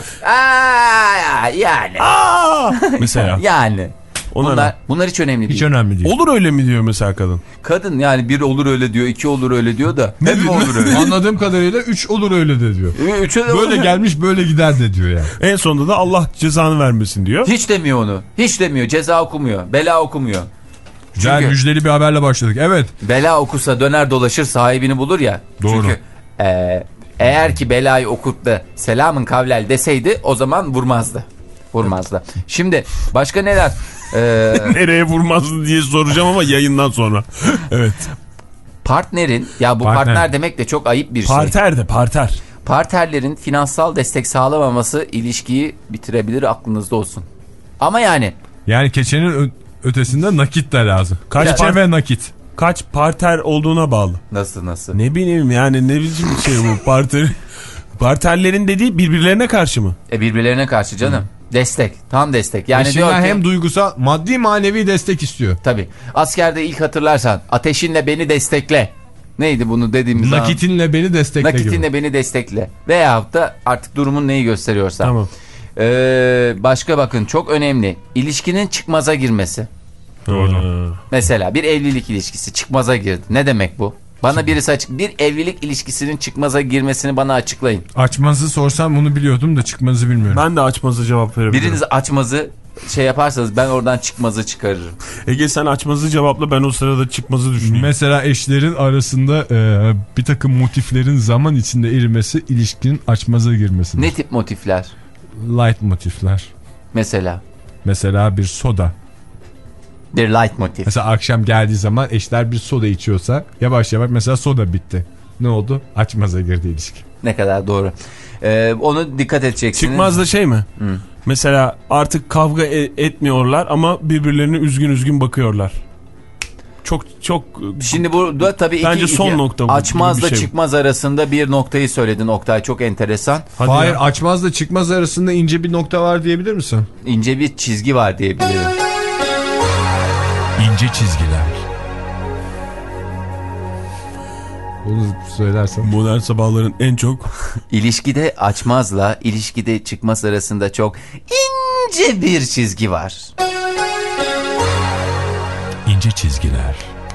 Aa, yani. Aa! Mesela. Yani. Ona bunlar, bunlar hiç önemli değil. Hiç önemli değil. Olur öyle mi diyor mesela kadın? Kadın yani bir olur öyle diyor, iki olur öyle diyor da. Ne hep olur öyle. Anladığım kadarıyla üç olur öyle de diyor. Üçe de böyle olur. Gelmiş böyle gider de diyor yani. En sonunda da Allah cezanı vermesin diyor. Hiç demiyor onu. Hiç demiyor. Ceza okumuyor. Bela okumuyor. Güzel müjdeli bir haberle başladık. Evet. Bela okusa döner dolaşır sahibini bulur ya. Doğru. Çünkü e, eğer ki belayı okup da selamın kavlel deseydi o zaman vurmazdı. Vurmazdı. Şimdi başka neler? Ee, Nereye vurmazdı diye soracağım ama yayından sonra. Evet. Partnerin ya bu partner, partner demek de çok ayıp bir parter şey. Parter de parter. Partnerlerin finansal destek sağlamaması ilişkiyi bitirebilir, aklınızda olsun. Ama yani. Yani keçenin ötesinde nakit de lazım. Kaç Keçe ve nakit. Kaç parter olduğuna bağlı. Nasıl nasıl? Ne bileyim yani ne biçim bir şey bu parter. Parterlerin dediği birbirlerine karşı mı? E birbirlerine karşı canım. Hı. Destek. Tam destek. Yani diyor ki, hem duygusal, maddi manevi destek istiyor. Tabii. Askerde ilk hatırlarsan ateşinle beni destekle. Neydi bunu dediğimiz zaman? Nakitinle beni destekle. Nakitinle gibi. beni destekle. Veyahut da artık durumun neyi gösteriyorsa. Tamam. Ee, başka bakın çok önemli. İlişkinin çıkmaza girmesi. Doğru. Mesela bir evlilik ilişkisi çıkmaza girdi. Ne demek bu? Bana birisi açık bir evlilik ilişkisinin çıkmaza girmesini bana açıklayın. Açmazı sorsam bunu biliyordum da çıkmazı bilmiyorum. Ben de açmazı cevap verebilirim. Biriniz açmazı şey yaparsanız ben oradan çıkmazı çıkarırım. Ege sen açmazı cevapla, ben o sırada çıkmazı düşüneyim. Mesela eşlerin arasında e, bir takım motiflerin zaman içinde erimesi ilişkinin açmaza girmesi. Ne tip motifler? Light motifler. Mesela? Mesela bir soda. Bir light motif. Mesela akşam geldiği zaman eşler bir soda içiyorsa yavaş yavaş mesela soda bitti. Ne oldu? Açmaza girdi ilişki. Ne kadar doğru. Ee, onu dikkat edeceksiniz. Çıkmaz da şey mi? Hı. Mesela artık kavga e- etmiyorlar ama birbirlerine üzgün üzgün bakıyorlar. Çok çok... Şimdi burada tabii bence iki, son iki, nokta bu. açmazla şey çıkmaz arasında bir noktayı söyledin Oktay, çok enteresan. Hadi Hayır ya. açmazla çıkmaz arasında ince bir nokta var diyebilir misin? İnce bir çizgi var diyebilirim. İnce çizgiler. Bunu söylersen. Modern Sabahların en çok... İlişkide açmazla ilişkide çıkmaz arasında çok ince bir çizgi var. İnce çizgiler.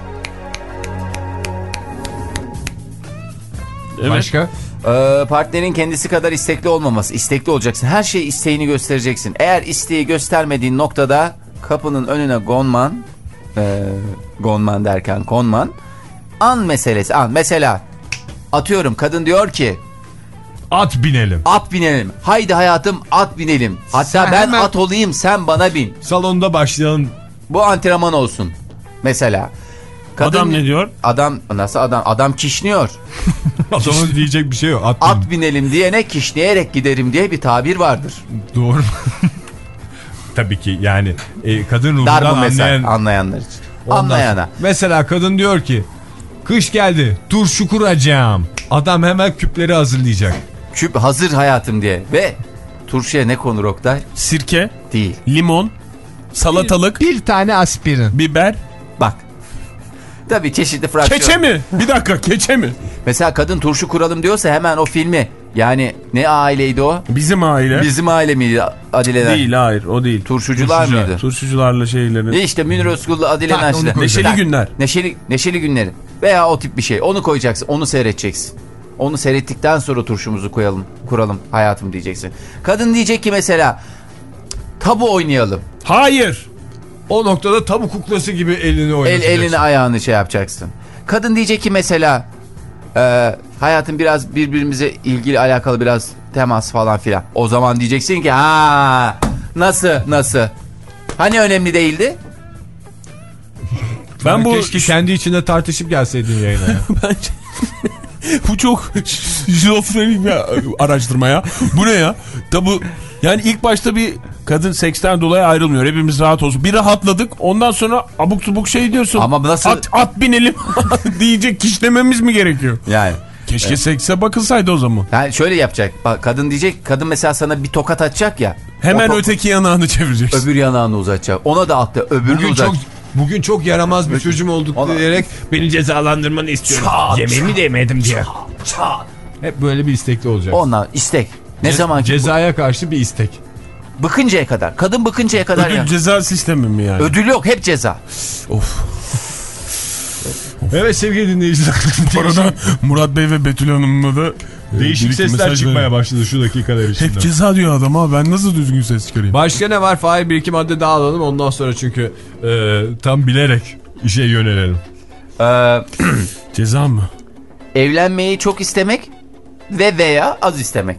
Evet. Başka? Ee, partnerin kendisi kadar istekli olmaması. İstekli olacaksın. Her şey isteğini göstereceksin. Eğer isteği göstermediğin noktada kapının önüne gonman, e, gonman derken konman, an meselesi. An. Mesela atıyorum kadın diyor ki At binelim. at binelim. Haydi hayatım at binelim. Hatta Sen ben hemen- at olayım sen bana bin. Salonda başlayalım. Bu antrenman olsun. Mesela. Kadın, Adam ne diyor? Adam nasıl adam? Adam kişniyor. Adamın diyecek bir şey yok. At, At binelim diyene kişneyerek giderim diye bir tabir vardır. Doğru. Tabii ki yani e, kadın Dar ruhundan bu mesaj anlayan... anlayanlar için. Ondan Anlayana. sonra- Mesela kadın diyor ki kış geldi turşu kuracağım. Adam hemen küpleri hazırlayacak. Küp hazır hayatım diye. Ve turşuya ne konur Oktay? Sirke, Değil. limon, salatalık, Bir tane aspirin. biber. Bak. Tabii çeşitli fraksiyon. Keçe mi? Bir dakika, keçe mi? Mesela kadın turşu kuralım diyorsa hemen o filmi. Yani ne aileydi o? Bizim aile. Bizim aile miydi Adile'den? Değil, hayır o değil. Turşucular Turşucular. mıydı? Turşucularla şeylerin. E işte Münir Özkul'la Adile Tak, onu Naş'la. koy. Neşeli Tak. günler. Neşeli, neşeli günleri. Veya o tip bir şey. Onu koyacaksın. Onu seyredeceksin. Onu seyrettikten sonra turşumuzu koyalım, kuralım hayatım diyeceksin. Kadın diyecek ki mesela tabu oynayalım. Hayır. O noktada tabu kuklası gibi elini El oynatacaksın. elini ayağını şey yapacaksın. Kadın diyecek ki mesela e, hayatım biraz birbirimize ilgili alakalı biraz temas falan filan. O zaman diyeceksin ki ha nasıl nasıl? Hani önemli değildi? Ben bu Keşke kendi içinde tartışıp gelseydin yayına. Ya. Bence bu çok şizofrenik bir araştırma ya. Bu ne ya? Tabu yani ilk başta bir kadın seksten dolayı ayrılmıyor. Hepimiz rahat olsun. Bir rahatladık. Ondan sonra abuk subuk şey diyorsun. Ama nasıl? At, at binelim diyecek kişnememiz mi gerekiyor? Yani. Keşke Evet. sekse bakılsaydı o zaman. Yani şöyle yapacak. Bak, kadın diyecek, kadın mesela sana bir tokat atacak ya. Hemen o to- öteki yanağını çevireceksin. öbür yanağını uzatacak. Ona da attı. Öbürünü Bugün uzat. çok bugün çok yaramaz bir çocuğum olduk Ona- diyerek beni cezalandırmanı istiyorum. Çat, Yemeğimi de yemedim diye. Çat. Hep böyle bir istekli olacak. Ondan istek. Ne Ce- zaman ki Cezaya karşı bir istek. bıkıncaya kadar. Kadın bıkıncaya kadar Ödül ya. ceza sistemi mi yani? Ödül yok, hep ceza. Of. Evet sevgili dinleyiciler. Bu arada Murat Bey ve Betül Hanım'la da Değişik bir iki sesler mesaj çıkmaya verin. başladı şu dakikalar içinde. Hep ceza diyor adam ama ben nasıl düzgün ses çıkarayım? Başka ne var? Fahir bir iki madde daha alalım. Ondan sonra çünkü e, tam bilerek işe yönelelim. Ee, Ceza mı? evlenmeyi çok istemek ve veya az istemek.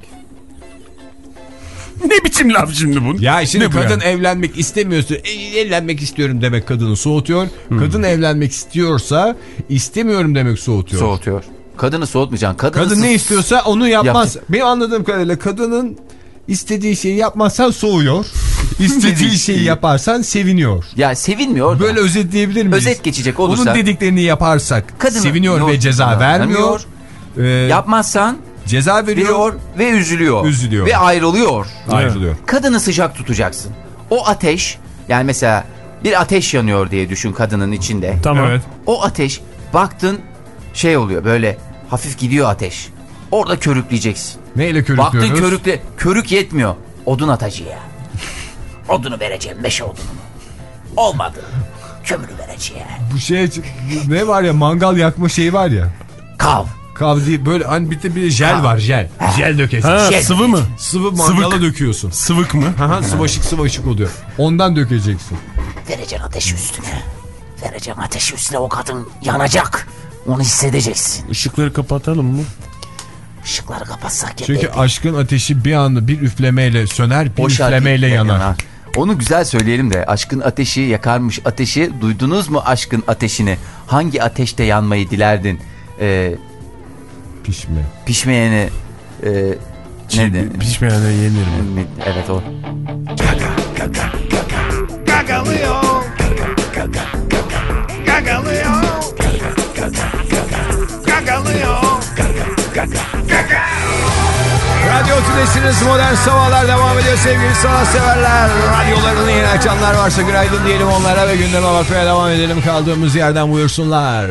Ne biçim laf şimdi bu? Ya şimdi Ne bu kadın yani? evlenmek istemiyorsa e, evlenmek istiyorum demek kadını soğutuyor. Hmm. Kadın evlenmek istiyorsa istemiyorum demek soğutuyor. Soğutuyor. Kadını soğutmayacaksın. Kadını Kadın sı- ne istiyorsa onu yapmaz. Yap. Benim anladığım kadarıyla kadının istediği şeyi yapmazsan soğuyor. İstediği şeyi yaparsan seviniyor. Ya sevinmiyor da. Böyle özetleyebilir miyiz? Özet geçecek olursa. Onun dediklerini yaparsak Kadını seviniyor yok, ve ceza vermiyor. Ee, Yapmazsan ceza veriyor. veriyor ve üzülüyor. Üzülüyor. Ve ayrılıyor. Ayrılıyor. Kadını sıcak tutacaksın. O ateş, yani mesela bir ateş yanıyor diye düşün kadının içinde. Tamam. Evet. O ateş baktın şey oluyor, böyle hafif gidiyor ateş. Orada körükleyeceksin. Neyle körüklüyoruz? Baktın körükle, körük yetmiyor. Odun atacıya. Odunu vereceğim, meşe odunu. Olmadı. kömürü vereceğim. Bu şey ne var ya, mangal yakma şeyi var ya. Kav. Kav değil, böyle hani bir de bir jel Kav. var, jel. Ha. Jel dökesin. Ha, Şey- sıvı mı? Sıvı mangala Sıvık. döküyorsun. Sıvık mı? Aha, sıvaşık sıvaşık oluyor. Ondan dökeceksin. Vereceksin ateşi üstüne. Vereceksin ateşi üstüne, o kadın yanacak. Onu hissedeceksin. Işıkları kapatalım mı? Işıkları kapatsak ya. Çünkü aşkın ateşi bir anda bir üflemeyle söner, bir O şarkı- üflemeyle yanar. Onu güzel söyleyelim de, aşkın ateşi yakarmış ateşi. Duydunuz mu aşkın ateşini? Hangi ateşte yanmayı dilerdin? Ee, Pişme. pişmeyeni e, neydi? Pişmeyene yenir mi? Evet o. Gagalıyor. Gagalıyor. Gagalıyor. Radyo Tülesi'niz Modern Sabahlar devam ediyor sevgili sanatseverler. Radyolarını yeni açanlar varsa günaydın diyelim onlara ve gündeme bakmaya devam edelim. Kaldığımız yerden buyursunlar.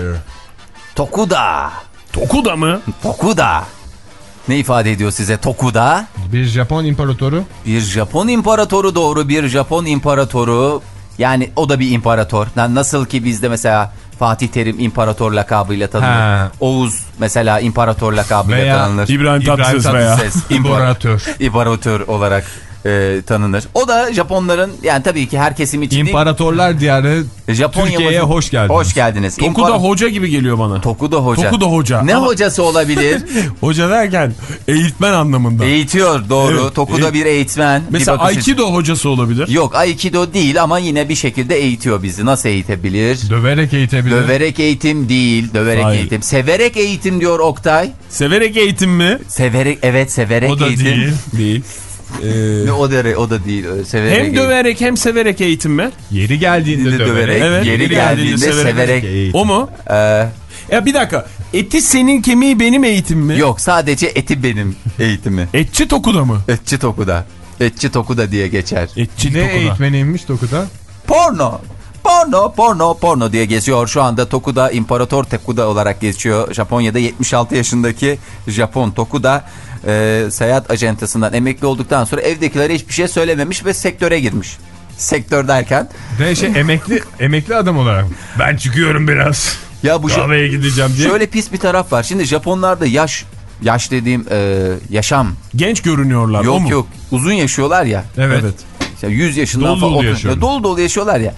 Tokuda. Tokuda mı? Tokuda. Ne ifade ediyor size Tokuda? Bir Japon imparatoru. Bir Japon imparatoru, doğru, bir Japon imparatoru. Yani o da bir imparator. Nasıl ki bizde mesela Fatih Terim imparator lakabıyla tanınır. Ha. Oğuz mesela imparator lakabıyla Veya tanınır. İbrahim Tatlıses veya. İmparator. İmparator olarak e, tanınır. O da Japonların, yani tabii ki her kesim için İmparatorlar diyarı Japonya Türkiye'ye hoş geldiniz. Hoş geldiniz. Tokuda İmpar- hoca gibi geliyor bana. Tokuda hoca. Tokuda hoca. Ne Ama- hocası olabilir? Hoca derken eğitmen anlamında. Eğitiyor, doğru. Evet, Tokuda eğit- bir eğitmen. Mesela bir bakış- Aikido hocası olabilir. Yok, Aikido değil ama yine bir şekilde eğitiyor bizi. Nasıl eğitebilir? Döverek eğitebilir. Döverek eğitim değil, döverek Hayır. eğitim. Severek eğitim diyor Oktay. Severek eğitim mi? Severek, evet, severek O da eğitim. değil. Değil. Ee, Ne, o da o da değil. Severek hem eğitim. döverek hem severek eğitim mi? Yeri geldiğinde Döverek, döverek. Evet, yeri yeri geldiğinde geldiğinde severek. eğitim. O mu? Ee, Ya bir dakika. Eti senin kemiği benim eğitim mi? yok, sadece eti benim eğitimi. Etçi Tokuda mı? Etçi Tokuda. Etçi Tokuda diye geçer. Etçi Ne Tokuda. eğitmeniymiş Tokuda? Porno. Porno, porno, porno diye geziyor. Şu anda Tokuda, İmparator Tokuda olarak geçiyor. Japonya'da yetmiş altı yaşındaki Japon Tokuda e, seyahat ajantasından emekli olduktan sonra evdekilere hiçbir şey söylememiş ve sektöre girmiş. Sektör derken. Ne şey emekli emekli adam olarak. Ben çıkıyorum biraz. Ya bu kahveye gideceğim diye. Şöyle pis bir taraf var. Şimdi Japonlarda yaş, yaş dediğim e, yaşam. Genç görünüyorlar. o Yok mu? yok, uzun yaşıyorlar ya. Evet. İşte yüz yaşından Dolu falan. dolu otuz- yaşıyorlar. Dolu dolu yaşıyorlar ya.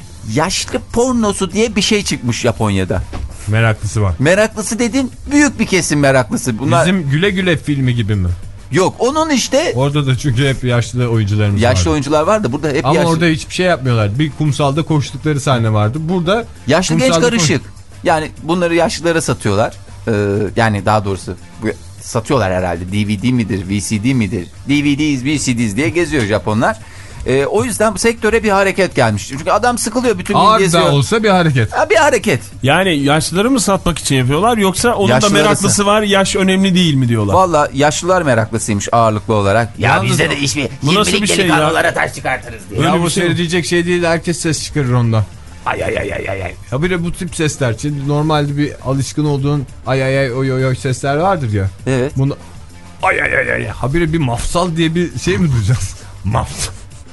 Yaşlı pornosu diye bir şey çıkmış Japonya'da. Meraklısı var. Meraklısı dedin, büyük bir kesim meraklısı. Bunlar Bizim Güle Güle filmi gibi mi? yok, onun işte Orada da çünkü hep yaşlı oyuncularımız yaşlı vardı. oyuncular var da burada hep Ama yaşlı. orada hiçbir şey yapmıyorlar. Bir kumsalda koştukları sahne vardı. Burada yaşlı genç kumsalda karışık. Yani bunları yaşlılara satıyorlar. Ee, yani daha doğrusu bu, satıyorlar herhalde. D V D midir, V C D midir? D V Ds, V C Ds diye geziyor Japonlar. Ee, o yüzden bu sektöre bir hareket gelmiş. Çünkü adam sıkılıyor, bütün gün Ağır geziyor. da olsa bir hareket. Ha, bir hareket. Yani yaşlıları mı satmak için yapıyorlar yoksa onun Yaşlıları da meraklısı var, yaş önemli değil mi diyorlar? Valla yaşlılar meraklısıymış ağırlıklı olarak. Ya Yalnız bizde de iş mi? bu nasıl bir yirmilik şey ya? delikanlılara taş çıkartırız diye. Öyle Ya bir bu şey mi? seyredecek şey değil. Herkes ses çıkarır ondan. Ay ay ay ay ay. ay. Ya bir de bu tip sesler. Şimdi normalde bir alışkın olduğun ay ay ay oy oy oy sesler vardır ya. Evet. Bunu ay ay ay ay. Habire bir mafsal diye bir şey mi duyacağız? Mafsal.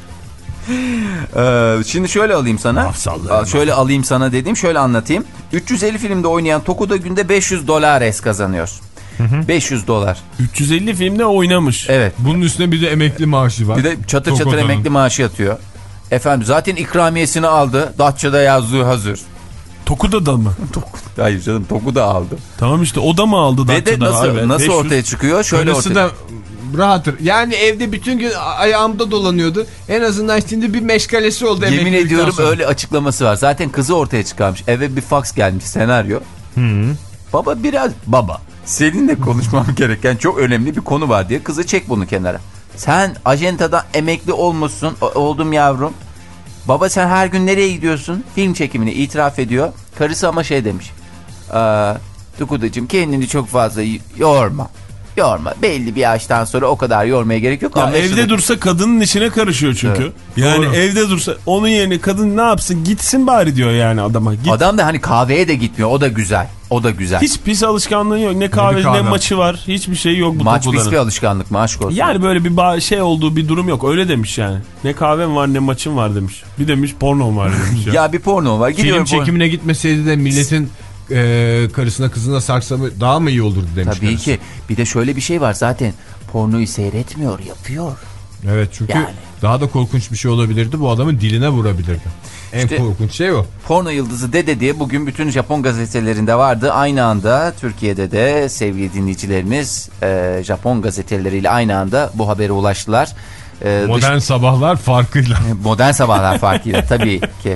Ee, şimdi şöyle alayım sana. Mafsalları, Aa, şöyle alayım sana dediğim, şöyle anlatayım. üç yüz elli filmde oynayan Tokuda günde beş yüz dolar es kazanıyor. beş yüz dolar. üç yüz elli filmde oynamış. Evet. Bunun üstüne bir de emekli maaşı var. Bir de çatır çatır Tokuda'nın. emekli maaşı yatıyor. Efendim zaten ikramiyesini aldı. Datça'da yazdığı hazır. Tokuda'da mı? Hayır canım, Tokuda aldı. Tamam işte o da mı aldı Ve de Datça'da? nasıl, Evet, nasıl beş yüz ortaya çıkıyor? Şöyle Karısı ortaya. da rahattır. Yani evde bütün gün ayağımda dolanıyordu. En azından şimdi bir meşgalesi oldu. Yemin emeklilikten ediyorum sonra. öyle açıklaması var. Zaten kızı ortaya çıkarmış. Eve bir fax gelmiş, senaryo. Baba biraz baba. Seninle konuşmam gereken çok önemli bir konu var diye kızı çek bunu kenara. Sen ajantadan emekli olmuşsun. O- oldum yavrum. Baba sen her gün nereye gidiyorsun? Film çekimini itiraf ediyor. Karısı ama şey demiş. Tukudacığım kendini çok fazla yorma. Yorma. Belli bir yaştan sonra o kadar yormaya gerek yok. Ya Anlaşılır. evde dursa kadının işine karışıyor çünkü. Evet. Yani Doğru. evde dursa onun yerine kadın ne yapsın, gitsin bari diyor yani adama. Git. Adam da hani kahveye de gitmiyor. O da güzel. O da güzel. Hiç pis alışkanlığı yok. Ne kahve ne maçı var. Hiçbir şey yok bu Maç Tokudan'ın. pis bir alışkanlık mı aşk olsun. Yani böyle bir şey olduğu bir durum yok. Öyle demiş yani. Ne kahvem var ne maçım var demiş. Bir demiş pornom var demiş. Ya, ya bir porno var. Film çekimine gitmeseydi de milletin e, karısına kızına saksamı daha mı iyi olurdu demiş. Tabii karısı. Ki. Bir de şöyle bir şey var zaten. Pornoyu seyretmiyor, yapıyor. Evet çünkü yani. Daha da korkunç bir şey olabilirdi. Bu adamın diline vurabilirdi. En işte, korkunç şey o. Porno yıldızı dede diye bugün bütün Japon gazetelerinde vardı. Aynı anda Türkiye'de de sevgili dinleyicilerimiz e, Japon gazeteleriyle aynı anda bu habere ulaştılar. E, modern dış... sabahlar farkıyla. Modern sabahlar farkıyla tabii ki.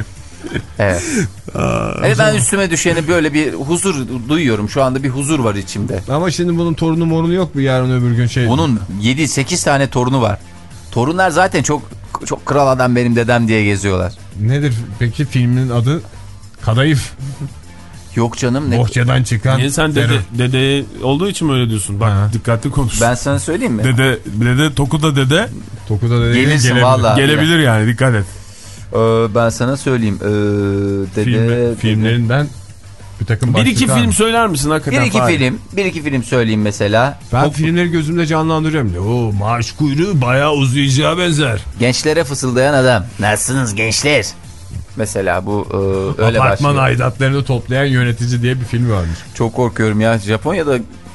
Evet. Aa, evet ben üstüme düşeni böyle bir huzur duyuyorum. Şu anda bir huzur var içimde. Ama şimdi bunun torunu morunu yok mu yarın öbür gün şey? Bunun yedi sekiz tane torunu var. Torunlar zaten çok çok kral adam benim dedem diye geziyorlar. Nedir peki filmin adı? Kadayıf. Yok canım. Ne... Bohçadan çıkan. Niye sen dede, dede olduğu için mi öyle diyorsun? Bak ha. Dikkatli konuş. Ben sana söyleyeyim mi? Dede, dede Tokuda dede. Tokuda dede. Gelirsin gelebilir. Vallahi. Gelebilir yani dikkat et. Ee, ben sana söyleyeyim. Ee, dede, Film, dede. Filmlerinden bir takım bir iki film söyler misin hakikaten? Bir iki fare. film. Bir iki film söyleyeyim mesela. Ben o, filmleri gözümde canlandırıyorum. O maaş kuyruğu bayağı uzayacağı benzer. Gençlere fısıldayan adam. Nasılsınız gençler? Mesela bu e, öyle Apartman başlıyor. aidatlarını toplayan yönetici diye bir film varmış. Çok korkuyorum ya. Japonya'da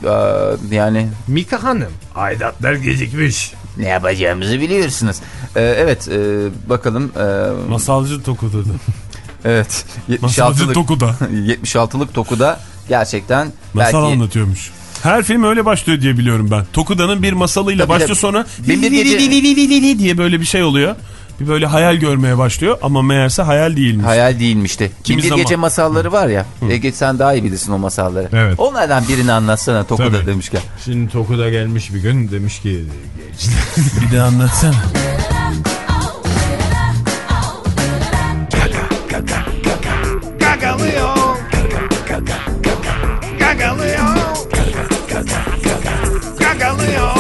e, yani. Mika Hanım. Aidatlar gecikmiş. Ne yapacağımızı biliyorsunuz. Ee, evet e, bakalım. E, Masalcı Tokuda'da. Evet. Masalcı Tokuda. yetmiş altılık Tokuda gerçekten. Masal belki... anlatıyormuş. Her film öyle başlıyor diye biliyorum ben. Tokuda'nın bir masalıyla tabii başlıyor sonra bin bir gece... diye böyle bir şey oluyor. Bir böyle hayal görmeye başlıyor ama meğerse hayal değilmiş. Hayal değilmişti. Bin bir gece masalları var ya. Hı. Ege sen daha iyi bilirsin o masalları. Evet. Onlardan birini anlatsana Tokuda tabii. Demişken. Şimdi Tokuda gelmiş bir gün demiş ki bir de anlatsana. Gagalıyor. Gagalıyor. Gagalıyor.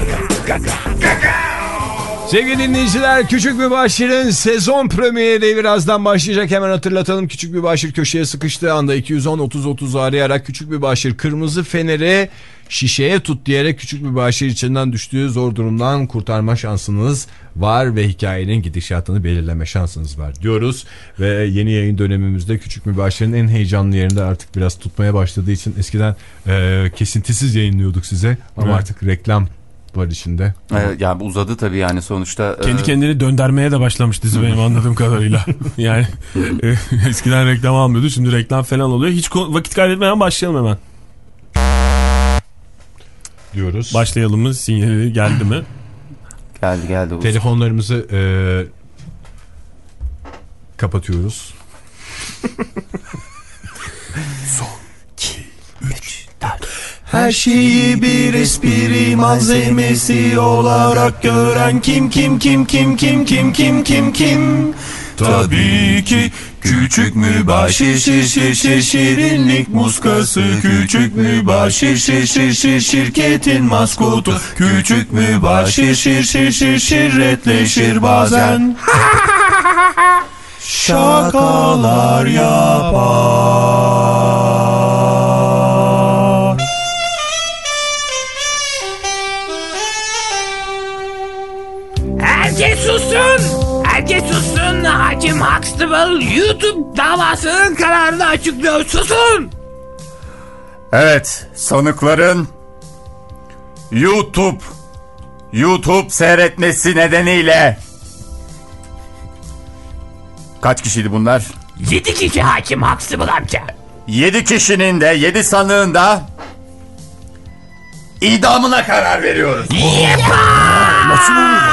Sevgili dinleyiciler, Küçük Mübaşir'in sezon premieri birazdan başlayacak. Hemen hatırlatalım. Küçük Mübaşir köşeye sıkıştığı anda iki yüz on otuz otuz'u arayarak Küçük Mübaşir kırmızı feneri şişeye tut diyerek Küçük Mübaşir içinden düştüğü zor durumdan kurtarma şansınız var ve hikayenin gidişatını belirleme şansınız var diyoruz. Ve yeni yayın dönemimizde Küçük Mübaşir'in en heyecanlı yerinde artık biraz tutmaya başladığı için eskiden e, kesintisiz yayınlıyorduk size ama evet. Artık reklam var içinde. Ee, ya uzadı tabii yani sonuçta. Kendi e... kendini döndürmeye de başlamış dizi benim anladığım kadarıyla. Yani e, eskiden reklam almıyordu, şimdi reklam falan oluyor. Hiç vakit kaybetmeden başlayalım hemen. Diyoruz. Başlayalım mı? Sinyali geldi mi? Geldi geldi. Telefonlarımızı e, kapatıyoruz. Son iki üç dört Her şeyi bir espri malzemesi olarak gören kim kim kim kim kim kim kim kim kim tabii ki Küçük Mübaşir şir şir şir şirinlik muskası Küçük Mübaşir şir şir şir şirketin maskotu Küçük Mübaşir şir şir şir şirretleşir bazen şakalar yapar. Herkes sussun. Herkes sussun. Hakim Huxtable YouTube davasının kararını açıklıyor. Susun. Evet, sanıkların YouTube YouTube seyretmesi nedeniyle kaç kişiydi bunlar? Yedi kişi Hakim Huxtable amca. Yedi kişinin de yedi sanığın da idamına karar veriyoruz. Yepa! Nasıl olur?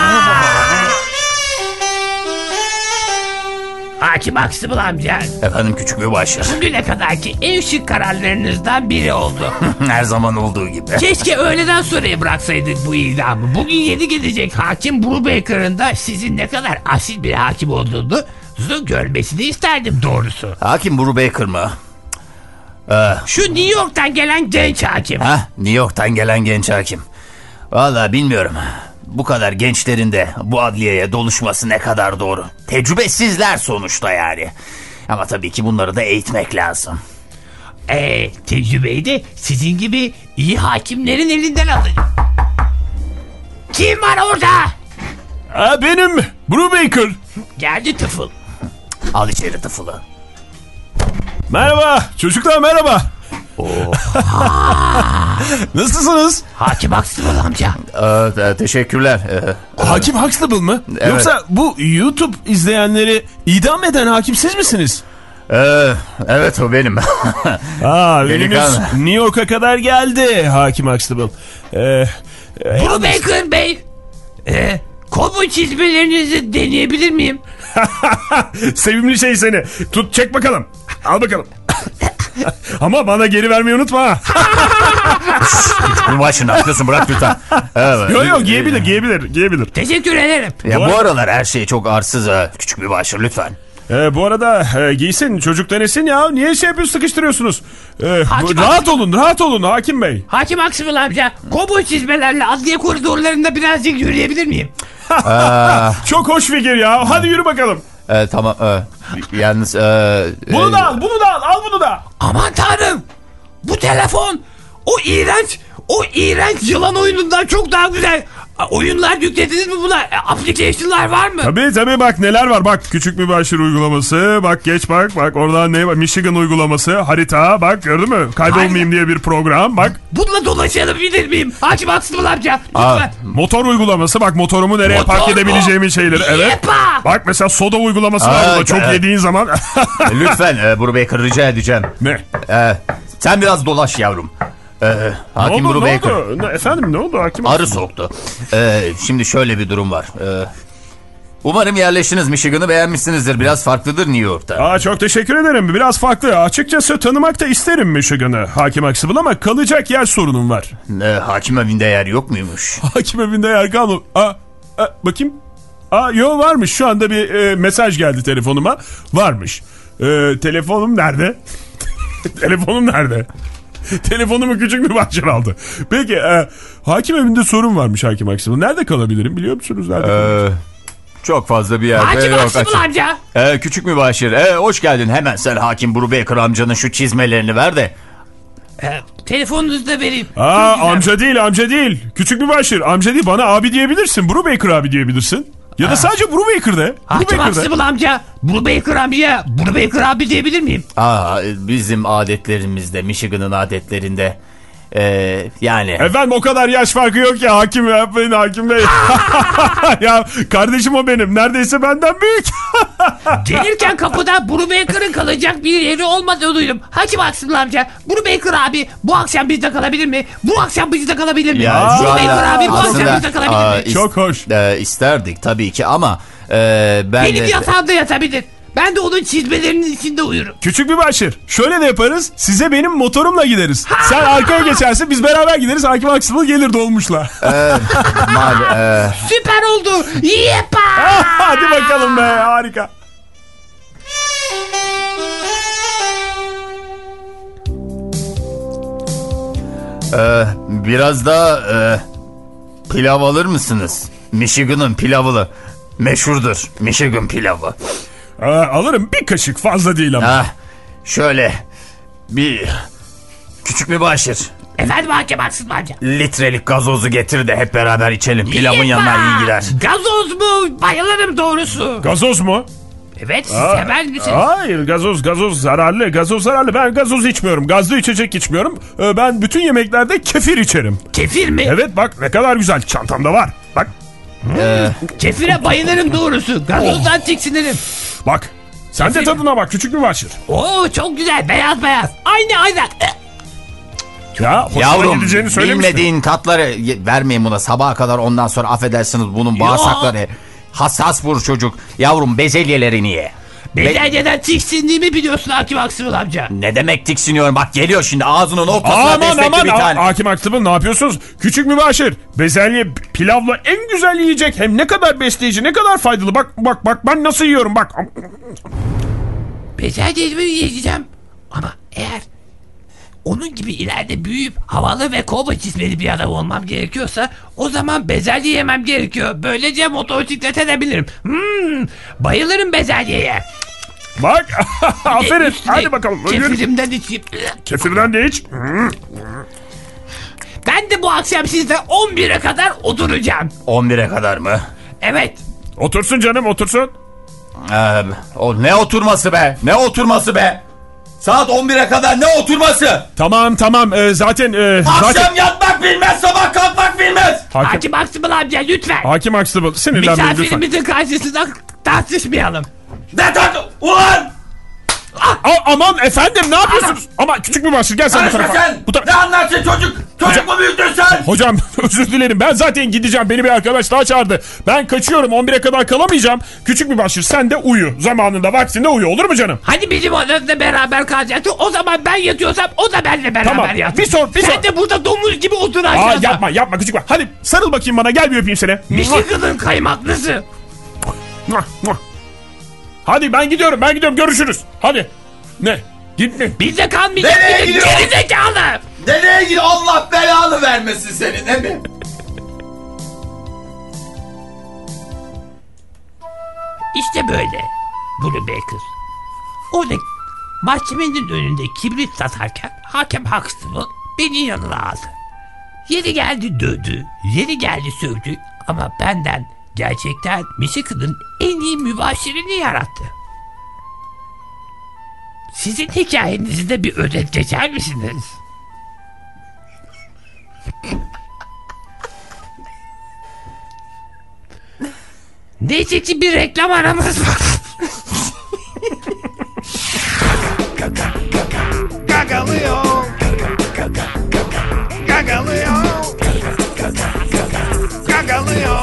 Hakim Huxtable amca. Efendim Küçük Mübaşir. Bugüne kadarki en şık kararlarınızdan biri oldu. Her zaman olduğu gibi. Keşke öğleden sonraya bıraksaydık bu idamı. Bugün yeni gelecek hakim Brubaker'ın da sizin ne kadar asil bir hakim olduğunu görmesini isterdim doğrusu. Hakim Brubaker mı? Ee, Şu New York'tan gelen genç hakim. Ha, New York'tan gelen genç hakim. Vallahi bilmiyorum. Bu kadar gençlerin de bu adliyeye doluşması ne kadar doğru. Tecrübesizler sonuçta yani. Ama tabii ki bunları da eğitmek lazım. Ee, tecrübeyi de sizin gibi iyi hakimlerin elinden alacağım. Kim var orada? Aa, benim Brubaker. Geldi tıfıl. Al içeri tıfılı. Merhaba çocuklar, merhaba. Nasılsınız? Hakim Huxtable amca. Ee, teşekkürler. Ee, Hakim Huxtable mı? Evet. Yoksa bu YouTube izleyenleri idam eden hakim siz misiniz? Ee, evet o benim. Aa, ününüz Delikanlı. New York'a kadar geldi Hakim Huxtable. Ee, Brubaker Bey. Ee, kovboy çizmelerinizi deneyebilir miyim? Sevimli şey seni. Tut, çek bakalım. Al bakalım. Ama bana geri vermeyi unutma. Bu başını aklıyorsun, bırak lütfen. Evet. Yok yok, giyebilir giyebilir giyebilir. Teşekkür ederim. Ya bu aralar her şey çok arsız ha. Küçük bir başır lütfen. Ee, bu arada e, giysin, çocuk denesin ya. Niye şey yapıyorsunuz, sıkıştırıyorsunuz? Ee, Hakim, rahat hakim. olun, rahat olun Hakim Bey. Hakim Huxtable amca, kovboy çizmelerle adliye koridorlarında birazcık yürüyebilir miyim? Çok hoş fikir ya. Hadi yürü bakalım. Ee, tamam. E, yalnız... E, Bunu e, da al, bunu da al, al bunu da. Aman tanrım! Bu telefon o iğrenç, o iğrenç yılan oyunundan çok daha güzel. A, Oyunlar yüklediniz mi buna? E, Application'lar var mı? Tabii tabii, bak neler var. Bak küçük mübaşir uygulaması. Bak geç bak. Bak oradan ne var? Michigan uygulaması. Harita. Bak gördün mü? Kaybolmayayım Aynen. diye bir program. Bak. Bununla dolaşabilir miyim? Hakim Huxtable amca, lütfen. Motor uygulaması. Bak motorumu nereye Motor park mu? edebileceğimi şeyleri. Evet. Yepa! Bak mesela soda uygulaması Aa, var burada. Çok evet. yediğin zaman. lütfen e, Brubaker rica edeceğim. Ne? E, sen biraz dolaş yavrum. E, Hakim Ne oldu, ne Brubaker. oldu? Ne, efendim ne oldu Hakim? Arı soktu. E, şimdi şöyle bir durum var. E, umarım yerleştiniz. Michigan'ı beğenmişsinizdir. Biraz farklıdır New York'ta. Aa, çok teşekkür ederim. Biraz farklı. Açıkçası tanımak da isterim Michigan'ı Hakim Huxtable, ama kalacak yer sorunum var. E, hakim evinde yer yok muymuş? Hakim evinde yer kalmadı. Aa, a, bakayım. Aa, yo varmış. Şu anda bir e, mesaj geldi telefonuma. Varmış. E, telefonum nerede? Telefonum nerede? Telefonumu küçük bir bahçe aldı. Peki e, hakim evinde sorun varmış Hakim Huxtable. Nerede kalabilirim biliyor musunuz? Nerede kalabilirim? Ee, çok fazla bir yerde Hakim yok. Huxtable Açık. amca. Ee, küçük mübaşir. Ee, hoş geldin. Hemen sen Hakim Brubaker amcanın şu çizmelerini ver de. E, telefonunuzu da vereyim. Aa, Çok güzel. amca değil amca değil. Küçük bir başır. Amca değil, bana abi diyebilirsin. Brubaker abi diyebilirsin. Ya da sadece Brubaker de. Hakim Brubaker de. Huxtable amca, Brubaker amca, Brubaker abi diyebilir miyim? Aa, bizim adetlerimizde, Michigan'ın adetlerinde ee, yani. Efendim o kadar yaş farkı yok ya hakim yapmayın hakim bey. Ya kardeşim o benim. Neredeyse benden büyük. Gelirken kapıda Brubaker'ın kalacak bir yeri olmadığını duydum. Hakim Huxtable amca, Brubaker abi bu akşam bizde kalabilir mi? Bu akşam bizde kalabilir mi? Ya şu Brubaker anda abi bu akşam aslında, bizde kalabilir aa, mi? is- Çok hoş. E, isterdik tabii ki ama e, ben Benim de... yatağımda yatabilir. Ben de onun çizmelerinin içinde uyurum. Küçük bir başır. Şöyle de yaparız. Size benim motorumla gideriz. Sen arkaya geçersin, biz beraber gideriz. Hakim Huxtable gelir dolmuşla. E, mal- e, Süper oldu. Yepa! Hadi bakalım be, harika. e, biraz da e, pilav alır mısınız? Michigan'ın pilavı meşhurdur. Michigan pilavı. Aa, alırım bir kaşık, fazla değil ama. Ah, şöyle bir küçük mübaşir. Efendim Hakim Huxtable amca. Litrelik gazozu getir de hep beraber içelim. Pilavın Yepa! yanına iyi gider. Gazoz mu? Bayılırım doğrusu. Gazoz mu? Evet, siz Aa, sevmez misiniz? Hayır, gazoz gazoz zararlı. Gazoz zararlı. Ben gazoz içmiyorum. Gazlı içecek içmiyorum. Ee, Ben bütün yemeklerde kefir içerim. Kefir mi? Evet bak ne kadar güzel. Çantamda var. Bak. Kefire bayılırım doğrusu. Gazozdan tiksinirim. Bak. Sen de Kefir- tadına bak küçük bir başır. Oo çok güzel, beyaz beyaz. Aynı aynen. Ya hoşuna Yavrum gideceğini söylemiştim. bilmediğin tatları ye- vermeyin buna sabaha kadar, ondan sonra affedersiniz bunun bağırsakları. Hassas vur çocuk. Yavrum bezelyelerini ye. Be- Bezelyeden tiksindiğimi biliyorsun Hakim Huxtable amca. ne demek tiksiniyorum, bak geliyor şimdi ağzının ortasına Aman destekli aman bir tane. ha- Hakim Huxtable ne yapıyorsunuz? Küçük mübaşir. Bezelye pilavla en güzel yiyecek. Hem ne kadar besleyici, ne kadar faydalı. Bak bak bak ben nasıl yiyorum bak. Bezelyeyi yiyeceğim. Ama eğer onun gibi ileride büyüyüp havalı ve kovboy çizmeli bir adam olmam gerekiyorsa o zaman bezelye yemem gerekiyor. Böylece motosiklet edebilirim. Hmm, bayılırım bezelyeye. Bak. Aferin. Üstüne Hadi bakalım. Kefirimden içeyim. Kefirden de iç. Ben de bu akşam sizde on bire kadar oturacağım. on bire kadar mı? Evet. Otursun canım, otursun. Ee, o ne oturması be? Ne oturması be? Saat on bire kadar ne oturması? Tamam tamam ee, zaten... E, Akşam zaten... yatmak bilmez, sabah kalkmak bilmez. Hakim, Hakim Aksımıl amca lütfen. Hakim Aksımıl sinirlenmeyin lütfen. Misafirimizin karşısında tartışmayalım. Ne tart... Ulan! A aman efendim ne yapıyorsunuz? Ama küçük bir başır gel sen bu tarafa. Sen. Bu tara Ne anlarsın çocuk? Çocuk mu büyüdün sen? Hocam özür dilerim ben zaten gideceğim, beni bir arkadaş daha çağırdı. Ben kaçıyorum, on bire kadar kalamayacağım. Küçük bir başır sen de uyu, zamanında vaktinde uyu, olur mu canım? Hani bizim odada beraber kalacaktı, o zaman ben yatıyorsam o da benimle beraber Tamam, yatsın. bir sor, bir Sen sor. de burada domuz gibi Aa oturacaksın. yapma yapma küçük bak, hadi sarıl bakayım bana, gel bir öpeyim seni. Michigan'ın kaymaklısı. Muah, muah. Hadi ben gidiyorum ben gidiyorum, görüşürüz. Hadi. Ne? Gitme. Bizde kalmayacak. Nereye gidiyor? Gerizekalı. Nereye gidiyor? Allah belanı vermesin seni, değil mi? İşte böyle. Blue Baker. Orada mahkemenin önünde kibrit satarken hakem Huxtable beni yanına aldı. Yeri geldi dövdü, yeri geldi sövdü ama benden gerçekten Michigan'ın en iyi mübaşirini yarattı. Sizin hikayenizde bir özet geçer misiniz? Neyse ki bir reklam aramız var. Gagalıyor. Gagalıyor. Gagalıyor.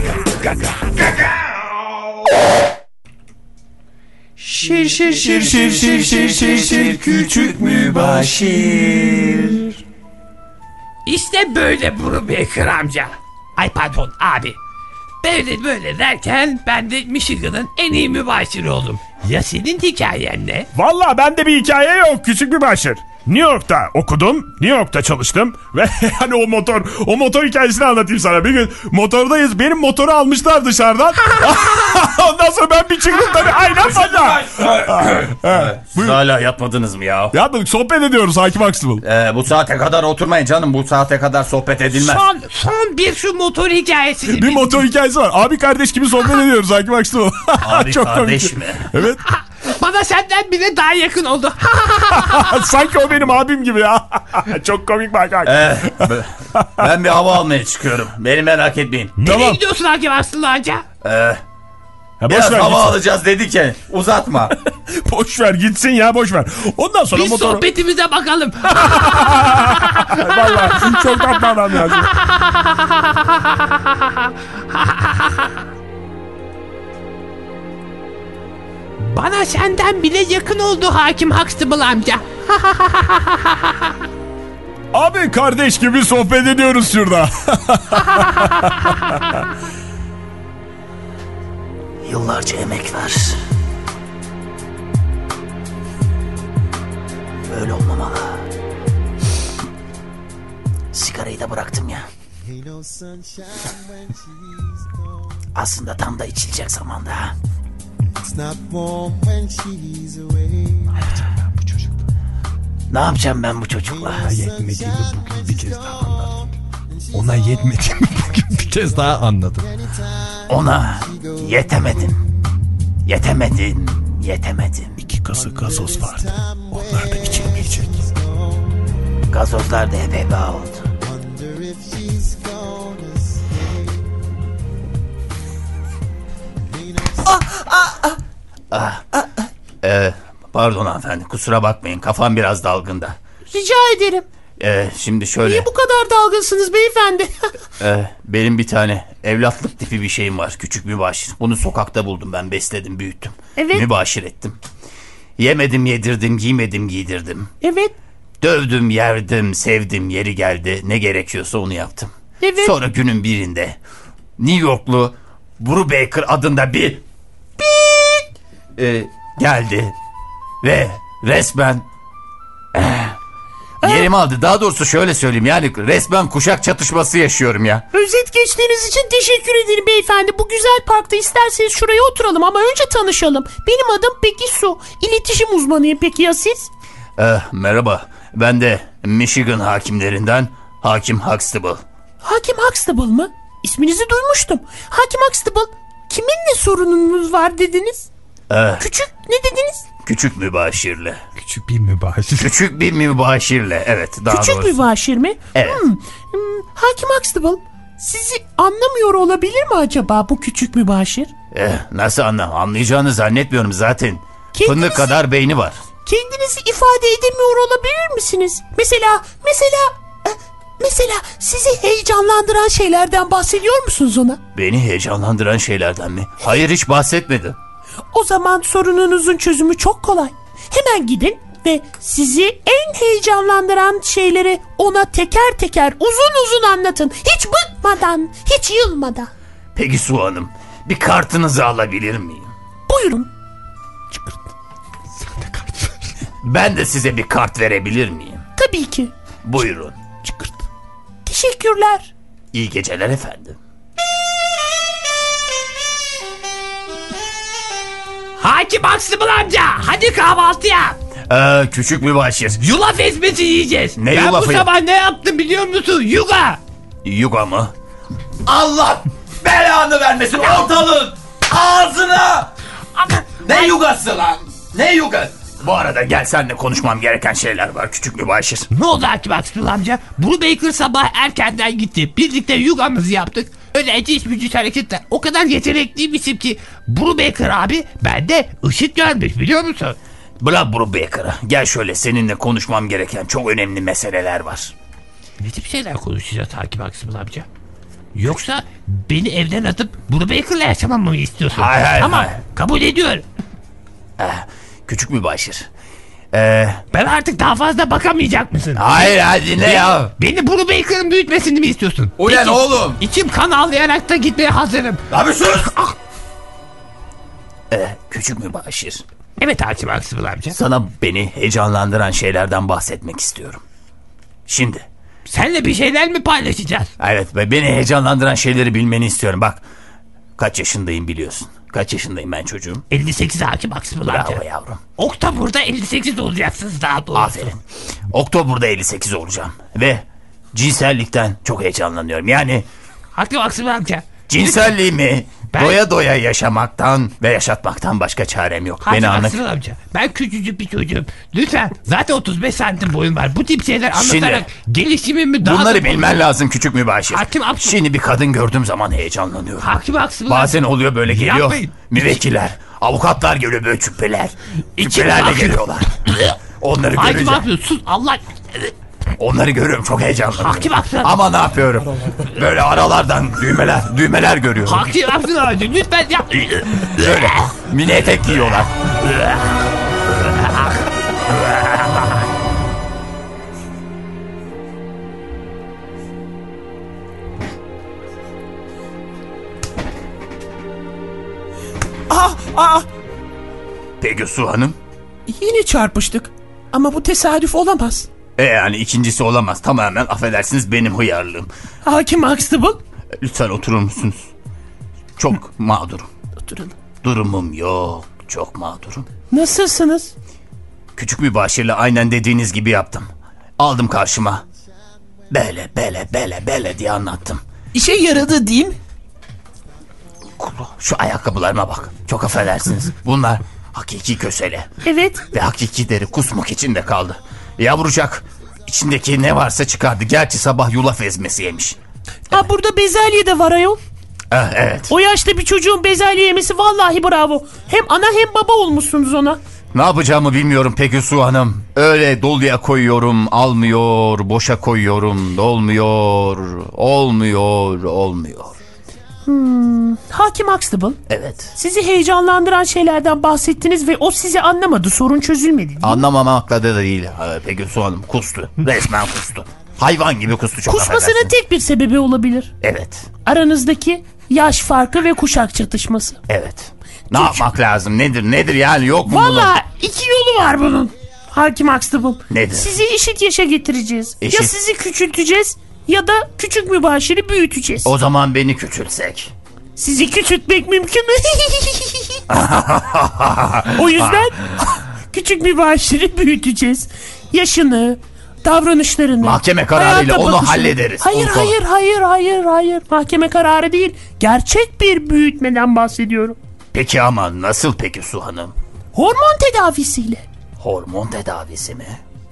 Şir şir şir şir şir şir şir şir küçük mübaşir. İşte böyle Blue Baker amca. Ay pardon abi. Böyle böyle derken ben de Michigan'ın en iyi mübaşiri oldum. Ya senin hikayen ne? Valla bende bir hikaye yok küçük mübaşir. New York'ta okudum, New York'ta çalıştım ve hani o motor, o motor hikayesini anlatayım sana. Bir gün motordayız, benim motoru almışlar dışarıdan. Ondan sonra ben bir çıktım tabii, aynen bana. Siz hala yatmadınız mı ya? Yatmadık, sohbet ediyoruz Hakim Aksımıl. Ee, bu saate kadar oturmayın canım, bu saate kadar sohbet edilmez. Son, son bir şu motor hikayesi. Bir motor hikayesi var. Abi kardeş gibi sohbet ediyoruz Hakim Aksımıl. Abi Çok kardeş komik. mi? Evet. Bana senden bile daha yakın oldu. Sanki o benim abim gibi ya. Çok komik bak. Ee, ben bir hava almaya çıkıyorum. Beni merak etmeyin. Nereye Tamam. gidiyorsun Hakim Aksımıl amca? Ee, Ya biraz boş ver hava gitsin. alacağız dedik ya. Uzatma. Boş ver gitsin ya, boş ver. Ondan sonra Biz motoru... sohbetimize bakalım. Vallahi çok tatlı adam ya. Bana senden bile yakın oldu Hakim Huxtable amca. Abi kardeş gibi sohbet ediyoruz şurada. Yıllarca emek var. Böyle olmamalı. Sigarayı da bıraktım ya. Aslında tam da içilecek zamanda. Ne yapacağım ben bu çocukla? Yetmediğimi bugün bir kez daha anladım. Ona yetmediğimi bugün bir kez daha anladım. Ona yetemedin. Yetemedin. Yetemedin. İki kasa gazoz vardı. Onlardan içilmeyecek. Gazozlar da hep heba oldu. Ah, ah, ee, pardon hanımefendi, kusura bakmayın, kafam biraz dalgında. Rica ederim. Ee, şimdi şöyle. Niye bu kadar dalgınsınız beyefendi? Ee, benim bir tane evlatlık tipi bir şeyim var, küçük mübaşir. Bunu sokakta buldum, ben besledim, büyüttüm. Evet. Mübaşir ettim. Yemedim, yedirdim, giymedim, giydirdim. Evet. Dövdüm, yerdim, sevdim, yeri geldi. Ne gerekiyorsa onu yaptım. Evet. Sonra günün birinde New Yorklu Brubaker adında bir e, geldi ve resmen eh, Yerimi aldı. Daha doğrusu şöyle söyleyeyim, yani resmen kuşak çatışması yaşıyorum ya. Özet geçtiğiniz için teşekkür ederim beyefendi. Bu güzel parkta isterseniz şuraya oturalım ama önce tanışalım. Benim adım Peki Su. İletişim uzmanıyım. Peki ya siz? Eh, merhaba. Ben de Michigan hakimlerinden Hakim Huxtable. Hakim Huxtable mı? İsminizi duymuştum. Hakim Huxtable, kiminle sorununuz var dediniz? Eh, Küçük ne dediniz? küçük mübaşirle. Küçük bir mübaşir. Küçük bir mübaşirle, evet, daha Küçük doğrusu. mübaşir mi? Evet. Hmm, hmm, Hakim Huxtable, sizi anlamıyor olabilir mi acaba bu küçük mübaşir? Eh, nasıl anlam? Anlayacağını zannetmiyorum zaten. Kendinizi- Fındık kadar beyni var. Kendinizi ifade edemiyor olabilir misiniz? Mesela, mesela, eh, mesela sizi heyecanlandıran şeylerden bahsediyor musunuz ona? Beni heyecanlandıran şeylerden mi? Hayır, hiç bahsetmedim. O zaman sorununuzun çözümü çok kolay. Hemen gidin ve sizi en heyecanlandıran şeyleri ona teker teker uzun uzun anlatın. Hiç bıkmadan, hiç yılmadan. Peki Su Hanım, bir kartınızı alabilir miyim? Buyurun. Ben de size bir kart verebilir miyim? Tabii ki. Buyurun. Çıkırt. Teşekkürler. İyi geceler efendim. Hakim Huxtable amca, hadi kahvaltıya. Ee, küçük mübaşir. Yulaf ezmesi yiyeceğiz. Ne ben yulafı bu ya? sabah ne yaptım biliyor musun? Yuga. Yuga mı? Allah belanı vermesin ortalığın ağzına. Ne yugası lan? Ne yuga? Bu arada gel, seninle konuşmam gereken şeyler var küçük mübaşir. Ne oldu Hakim Huxtable amca? Brubaker sabah erkenden gitti. Birlikte yugamızı yaptık. Öyle eciş bücüş hareketler. O kadar yetenekliymişim ki Brubaker abi bende ışık görmüş, biliyor musun? Bırak Brubaker'ı. Gel şöyle, seninle konuşmam gereken çok önemli meseleler var. Ne tip şeyler konuşacağız Hakim Huxtable amca? Yoksa beni evden atıp Brubaker'la yaşamamı mı istiyorsun? Hayır, hayır, Tamam, hayır. kabul ediyorum. Eh, küçük mübaşir. Ee, Ben artık daha fazla bakamayacak mısın? hayır hadi ne ya? Beni Brubaker'ın büyütmesini mi istiyorsun? Ulan Peki, oğlum. İçim kan ağlayarak da gitmeye hazırım. Abi sus. Ee, küçük mübaşir. Evet Hakim Huxtable amca. Sana beni heyecanlandıran şeylerden bahsetmek istiyorum. Şimdi. Senle bir şeyler mi paylaşacağız? Evet, ve beni heyecanlandıran şeyleri bilmeni istiyorum. Bak, kaç yaşındayım biliyorsun. Kaç yaşındayım ben çocuğum? elli sekiz Hakim Huxtable amca. Bravo yavrum. Oktober'da elli sekiz olacaksınız daha doğrusu. Aferin. Oktober'da elli sekiz olacağım. Ve cinsellikten çok heyecanlanıyorum. Yani Hakim Huxtable amca. cinselliğimi Ben- doya doya yaşamaktan ve yaşatmaktan başka çarem yok. Hakim Beni anla. Huxtable amca. Ben küçücük bir çocuğum. Lütfen. Zaten otuz beş santim boyum var. Bu tip şeyler anlatarak gelişimimi daha Bunları da... bilmen lazım küçük mübaşir. Hakim Huxtable- Şimdi bir kadın gördüğüm zaman heyecanlanıyorum. Hakim Huxtable Bazen oluyor böyle, geliyor. Yapmayın. Müvekkiller, avukatlar geliyor böyle cübbeler. İçim Cübbelerle bakıyor. geliyorlar. Onları Hakim görünce, Huxtable sus Allah. onları görüyorum, çok heyecanlanıyorum. Hakim Huxtable. Ama ne yapıyorum? Böyle aralardan düğmeler, düğmeler görüyorum. Hakim Huxtable amca lütfen yap. Böyle mini etek giyiyorlar. Ah, ah, Peki Su Hanım? yine çarpıştık. Ama bu tesadüf olamaz. E yani ikincisi olamaz. Tamamen affedersiniz, benim hıyarlığım. Hakim Huxtable. Lütfen oturur musunuz? Çok mağdurum. Oturalım. Durumum yok. Çok mağdurum. Nasılsınız? Küçük mübaşirle aynen dediğiniz gibi yaptım. Aldım karşıma. Bele bele bele bele diye anlattım. İşe yaradı değil mi? Şu ayakkabılarıma bak. Çok affedersiniz. Bunlar hakiki kösele. Evet. Ve hakiki deri kusmuk içinde kaldı. Yavrucak içindeki ne varsa çıkardı. Gerçi sabah yulaf ezmesi yemiş. Ha, burada bezelye de var ayol. Eh, evet. O yaşta bir çocuğun bezelye yemesi vallahi bravo. Hem ana hem baba olmuşsunuz ona. Ne yapacağımı bilmiyorum peki Su Hanım. Öyle doluya koyuyorum, almıyor, boşa koyuyorum, dolmuyor, olmuyor, olmuyor. Hmm, Hakim Huxtable. Evet. Sizi heyecanlandıran şeylerden bahsettiniz ve o sizi anlamadı. Sorun çözülmedi değil mi? Anlamamakla da değil. Ha, peki Su Hanım kustu. Resmen kustu. Hayvan gibi kustu, çok Kusmasının affedersiniz. tek bir sebebi olabilir. Evet. Aranızdaki yaş farkı ve kuşak çatışması. Evet. Ne yapmak lazım? Nedir? Nedir yani? Yok mu bunun? Vallahi iki yolu var bunun. Hakim Huxtable. Nedir? Sizi eşit yaşa getireceğiz. Eşit. Ya sizi küçülteceğiz ya da küçük mübaşiri büyüteceğiz. O zaman beni küçültsek. Sizi küçültmek mümkün mü? O yüzden küçük mübaşiri büyüteceğiz. Yaşını, davranışlarını. Mahkeme kararıyla hayata onu bakışını. hallederiz. Hayır Onu hayır hayır hayır hayır. Mahkeme kararı değil. Gerçek bir büyütmeden bahsediyorum. Peki ama nasıl peki Su Hanım? Hormon tedavisiyle. Hormon tedavisi mi?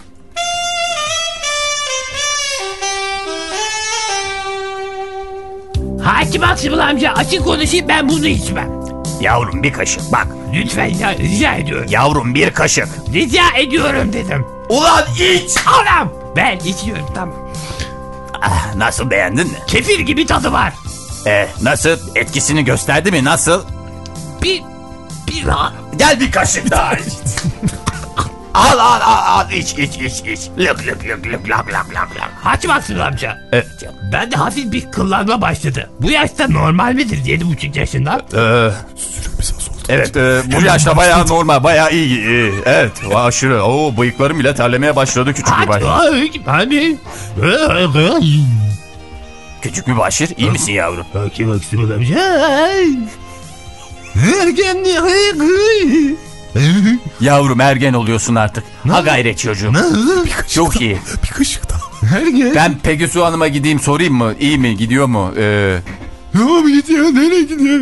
Hakim Huxtable amca açık konuşayım, ben bunu içmem. Yavrum bir kaşık bak. Lütfen ya, rica ediyorum. Yavrum bir kaşık. Rica ediyorum dedim. Ulan iç. Anam. Ben içiyorum, tamam. Ah, nasıl, beğendin mi? Kefir gibi tadı var. Ee, nasıl? Etkisini gösterdi mi? Nasıl? Bir, bir rahat. Gel bir kaşık daha iç. Al al al al iç iç iç iç. Lök lök lök lök lök lök lök. Hakim Huxtable amca. Evet canım. Ben de hafif bir kıllanma başladı. Bu yaşta normal midir yedi buçuk yaşında? Ee, evet e, bu yaşta bayağı normal, bayağı iyi, iyi. Evet aşırı. Oo, bıyıklarım bile terlemeye başladı küçük bir başır. Hani? Küçük bir başır, iyi misin yavrum? Hakim Huxtable amca. Ergen. Yavrum ergen oluyorsun artık. Ha gayret çocuğum. Çok iyi. Bir kaşık daha. Ben peki Su Hanım'a gideyim sorayım mı? İyi mi? Gidiyor mu? Ee... Tamam gidiyor. Nereye gidiyor?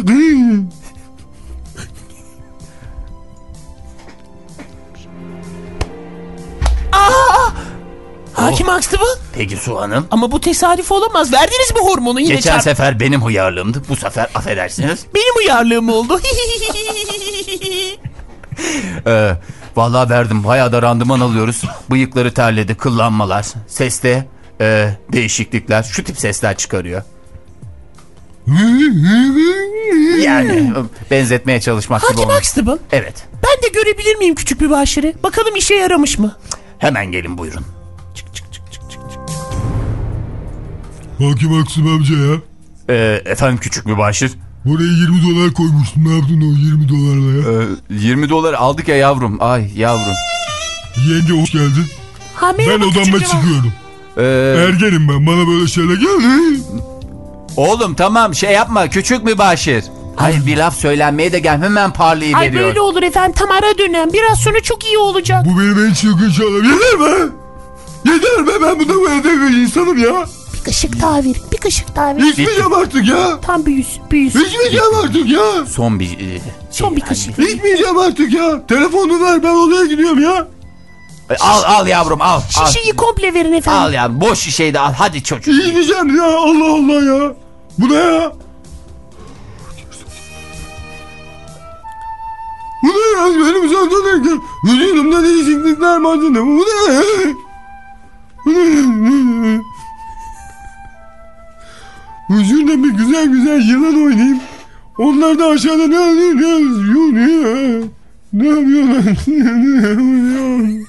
Hakim Huxtable. Peki Su Hanım? Ama bu tesadüf olamaz. Verdiniz mi hormonu yine? Geçen çarp- sefer benim hıyarlığımdı. Bu sefer affedersiniz. Benim uyarlığım oldu. Ee, vallahi verdim. Bayağı da randıman alıyoruz. Bıyıkları terledi, kıllanmalar, seste e, değişiklikler. Şu tip sesler çıkarıyor. Yani benzetmeye çalışmak gibi Hakim olmuş. Huxtable. Evet. Ben de görebilir miyim küçük mübaşiri? Bakalım işe yaramış mı? Hemen gelin buyurun. Hakim Huxtable amca ya. Ee, efendim küçük mübaşir. Buraya yirmi dolar koymuştum. Ne yaptın o yirmi dolarla ya? Ee, yirmi dolar aldık ya yavrum. Ay yavrum. Yenge hoş geldin. Ha, Ben merhaba, odamda küçük mübaşir. çıkıyorum. Ee, Ergenim ben. Bana böyle şeyler geldi. oğlum tamam şey yapma küçük mübaşir. Hayır bir laf söylenmeye de gel, hemen Ay parlayıveriyor. böyle olur efendim, tam ara dönem. Biraz sonra çok iyi olacak. Bu benim en çılgın şeylerim. Yeter be! Yeter be! Ben bunda bu evde bir insanım ya. Bir kaşık daha ver. Bir kaşık daha ver. İçmeyeceğim artık ya. Tam büyüsün. büyüsün. İçmeyeceğim artık ya. Son bir... E, Son bir kaşık. İçmeyeceğim artık ya. Telefonu ver, ben odaya gidiyorum ya. E, al al yavrum al. al. Şişeyi komple verin efendim. Al ya, boş şişeyi de al hadi çocuk. İçmeyeceğim ya. Allah Allah ya. Bu ne ya? Bu ne ya? Benim zaten vücudumda değişiklikler vardı. Bu ne? Bu ne? Vücudumda bir güzel güzel yılan oynayayım. Onlar da aşağıda ne yapıyor? Ne yapıyor? Ne yapıyorlar? Ne yapıyorlar?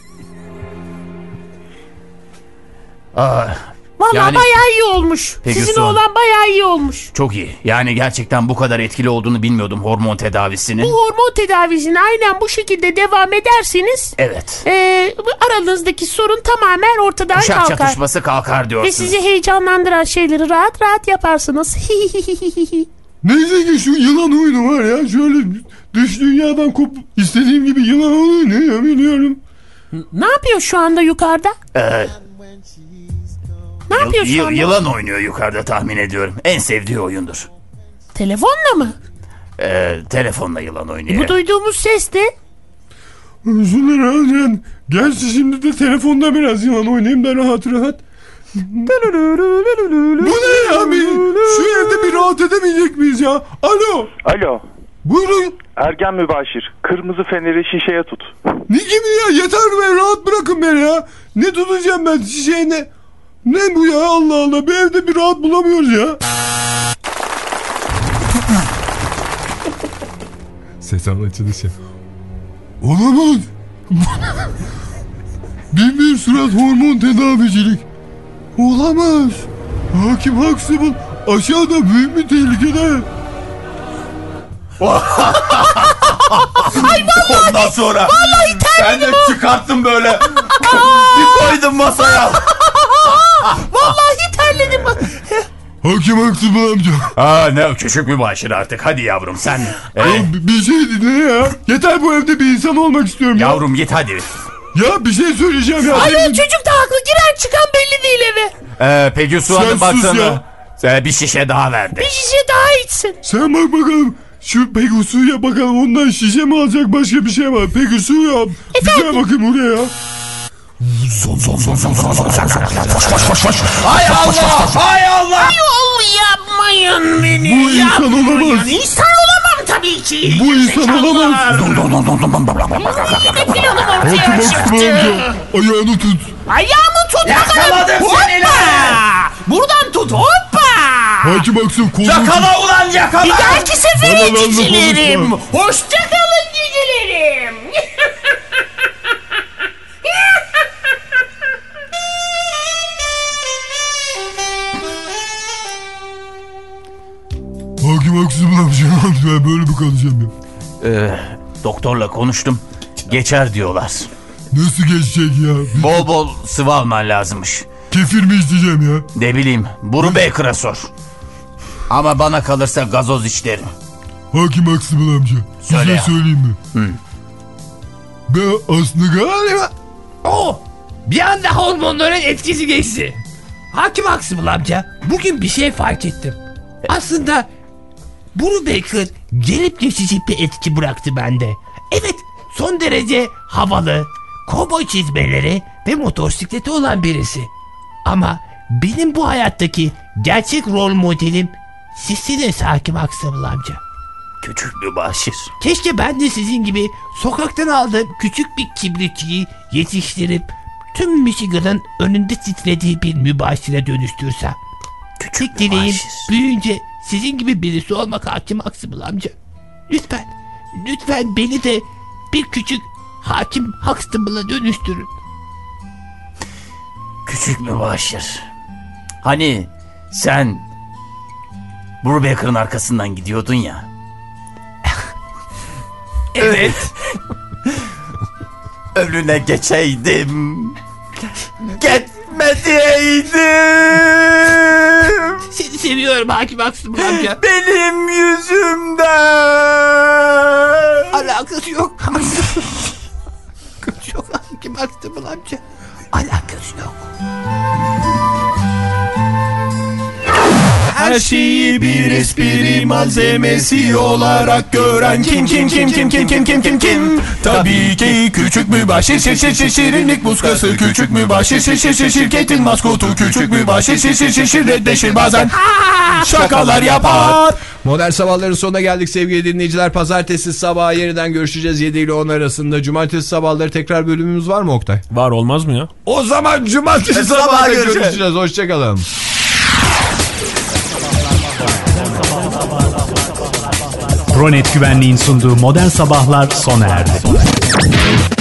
Aa, Vallahi yani- bayağı iyi olmuş. Peki, Sizin son. oğlan bayağı iyi olmuş. çok iyi. Yani gerçekten bu kadar etkili olduğunu bilmiyordum hormon tedavisinin. Bu hormon tedavisine aynen bu şekilde devam ederseniz Evet. e, aranızdaki sorun tamamen ortadan Kuşak kalkar. çatışması kalkar Ve diyorsunuz. sizi heyecanlandıran şeyleri rahat rahat yaparsınız. Neyse ki şu yılan oyunu var ya. Şöyle dış dünyadan kopup istediğim gibi yılan oyunu yapabiliyorum. Ne yapıyor şu anda yukarıda? Ee, Ne yapıyor şu yı- anda? yılan oynuyor yukarıda tahmin ediyorum. En sevdiği oyundur. Telefonla mı? Ee, telefonla yılan oynuyor. Bu duyduğumuz ses de Şunları alacaksın. Gerçi şimdi de telefonda biraz yılan oynayayım da rahat rahat. Bu ne ya? Bir, şu evde bir rahat edemeyecek miyiz ya? Alo. Alo. Buyurun. Ergen mübaşir. Kırmızı feneri şişeye tut. Ne gibi ya? Yeter be, rahat bırakın beni ya. Ne tutacağım ben şişeye ne? Ne bu ya, Allah Allah. Bir evde bir rahat bulamıyoruz ya. Ses anlaşılışı. Olamaz. Bin bir surat hormon tedavicilik. Olamaz. Hakim Huxtable aşağıda büyük bir tehlikede. Ay vallahi. Ondan sonra Vallahi ben de çıkarttım böyle. Bir koydum masaya. Vallahi terledim. Hakim Aksımıl amca. Aa ne küçük mübaşir artık. Hadi yavrum sen. Ee, Bir şey dinle ya. Yeter bu evde bir insan olmak istiyorum ya. yavrum git hadi. Ya bir şey söyleyeceğim ya. Ay çocuk da haklı. Giren çıkan belli değil eve. Ee, peki Su Sen Hanım sus baksana. ya. Ee, bir şişe daha verdi. Bir şişe daha içsin. Sen bak bakalım. Şu Pegasus'ya bakalım, ondan şişe mi alacak, başka bir şey var. Pegasus ya. Bir gel bakayım oraya ya. Son son son son son son son son. Hay Allah! Hay Allah! Yol yapmayın beni. Bu insan olamaz. İnsan olamam tabii ki. Bu insan olamaz. Bir planım Hakim ortaya Aksımıl çıktı. amca. Ayağını tut. Ayağımı tut bakalım. Yakaladım seni Hoppa. lan. Buradan tut. Hoppa. Hakim Aksım kolunu tut. Yakala ulan yakala! Bir dahaki sefere Bana lan cicilerim. konuşma. Hoşçakalın cicilerim. Hakim Aksımıl amca, ben böyle mi kalacağım ya? Ee, doktorla konuştum. Geçer diyorlar. Nasıl geçecek ya? Bir Bol bol sıvı alman lazımmış. kefir mi isteyeceğim ya? Ne bileyim. Buru Baker'a sor. Ama bana kalırsa gazoz iç derim. Hakim Aksımıl amca. Bir Söyle şey ya. söyleyeyim mi? Hı. Ben aslında galiba... Oh! Bir anda hormonların etkisi geçti. Hakim Aksımıl amca, bugün bir şey fark ettim. Aslında Buru Baker gelip geçici bir etki bıraktı bende. Evet, son derece havalı, kovboy çizmeleri ve motosikleti olan birisi. Ama benim bu hayattaki gerçek rol modelim sizsiniz Hakim Aksımıl amca. Küçük mübaşir. Keşke ben de sizin gibi sokaktan aldığım küçük bir kibritçiyi yetiştirip tüm Michigan'ın önünde titrediği bir mübaşire dönüştürsem. Küçük dileğim mübaşir. büyüyünce sizin gibi birisi olmak Hakim Aksımıl amca. Lütfen, lütfen beni de bir küçük Hakim Huxtable'a dönüştürün. Küçük mübaşir. Hani sen Buru Baker'ın arkasından gidiyordun ya. Evet. Önüne geçeydim. Geçme diyeydim. Seni seviyorum Hakim Aksımıl amca. Benim yüzümden. Alakası yok. Alakası yok Hakim Aksımıl amca. Alakası yok. Her şeyi bir espri malzemesi olarak gören kim kim kim kim kim kim kim kim kim? Tabii ki küçük mübaşir şir şir şir şirinlik muskası küçük mübaşir şir şir şir şirketin maskotu küçük mübaşir şir şir şir şir reddeşir bazen şakalar yapar. Modern Sabahların sonuna geldik sevgili dinleyiciler. Pazartesi sabahı yeniden görüşeceğiz yedi ile on arasında. Cumartesi sabahları tekrar bölümümüz var mı Oktay? Var olmaz mı ya? O zaman cumartesi sabahı görüşeceğiz. Hoşçakalın. Pronet Güvenliğin sunduğu Modern Sabahlar sona erdi.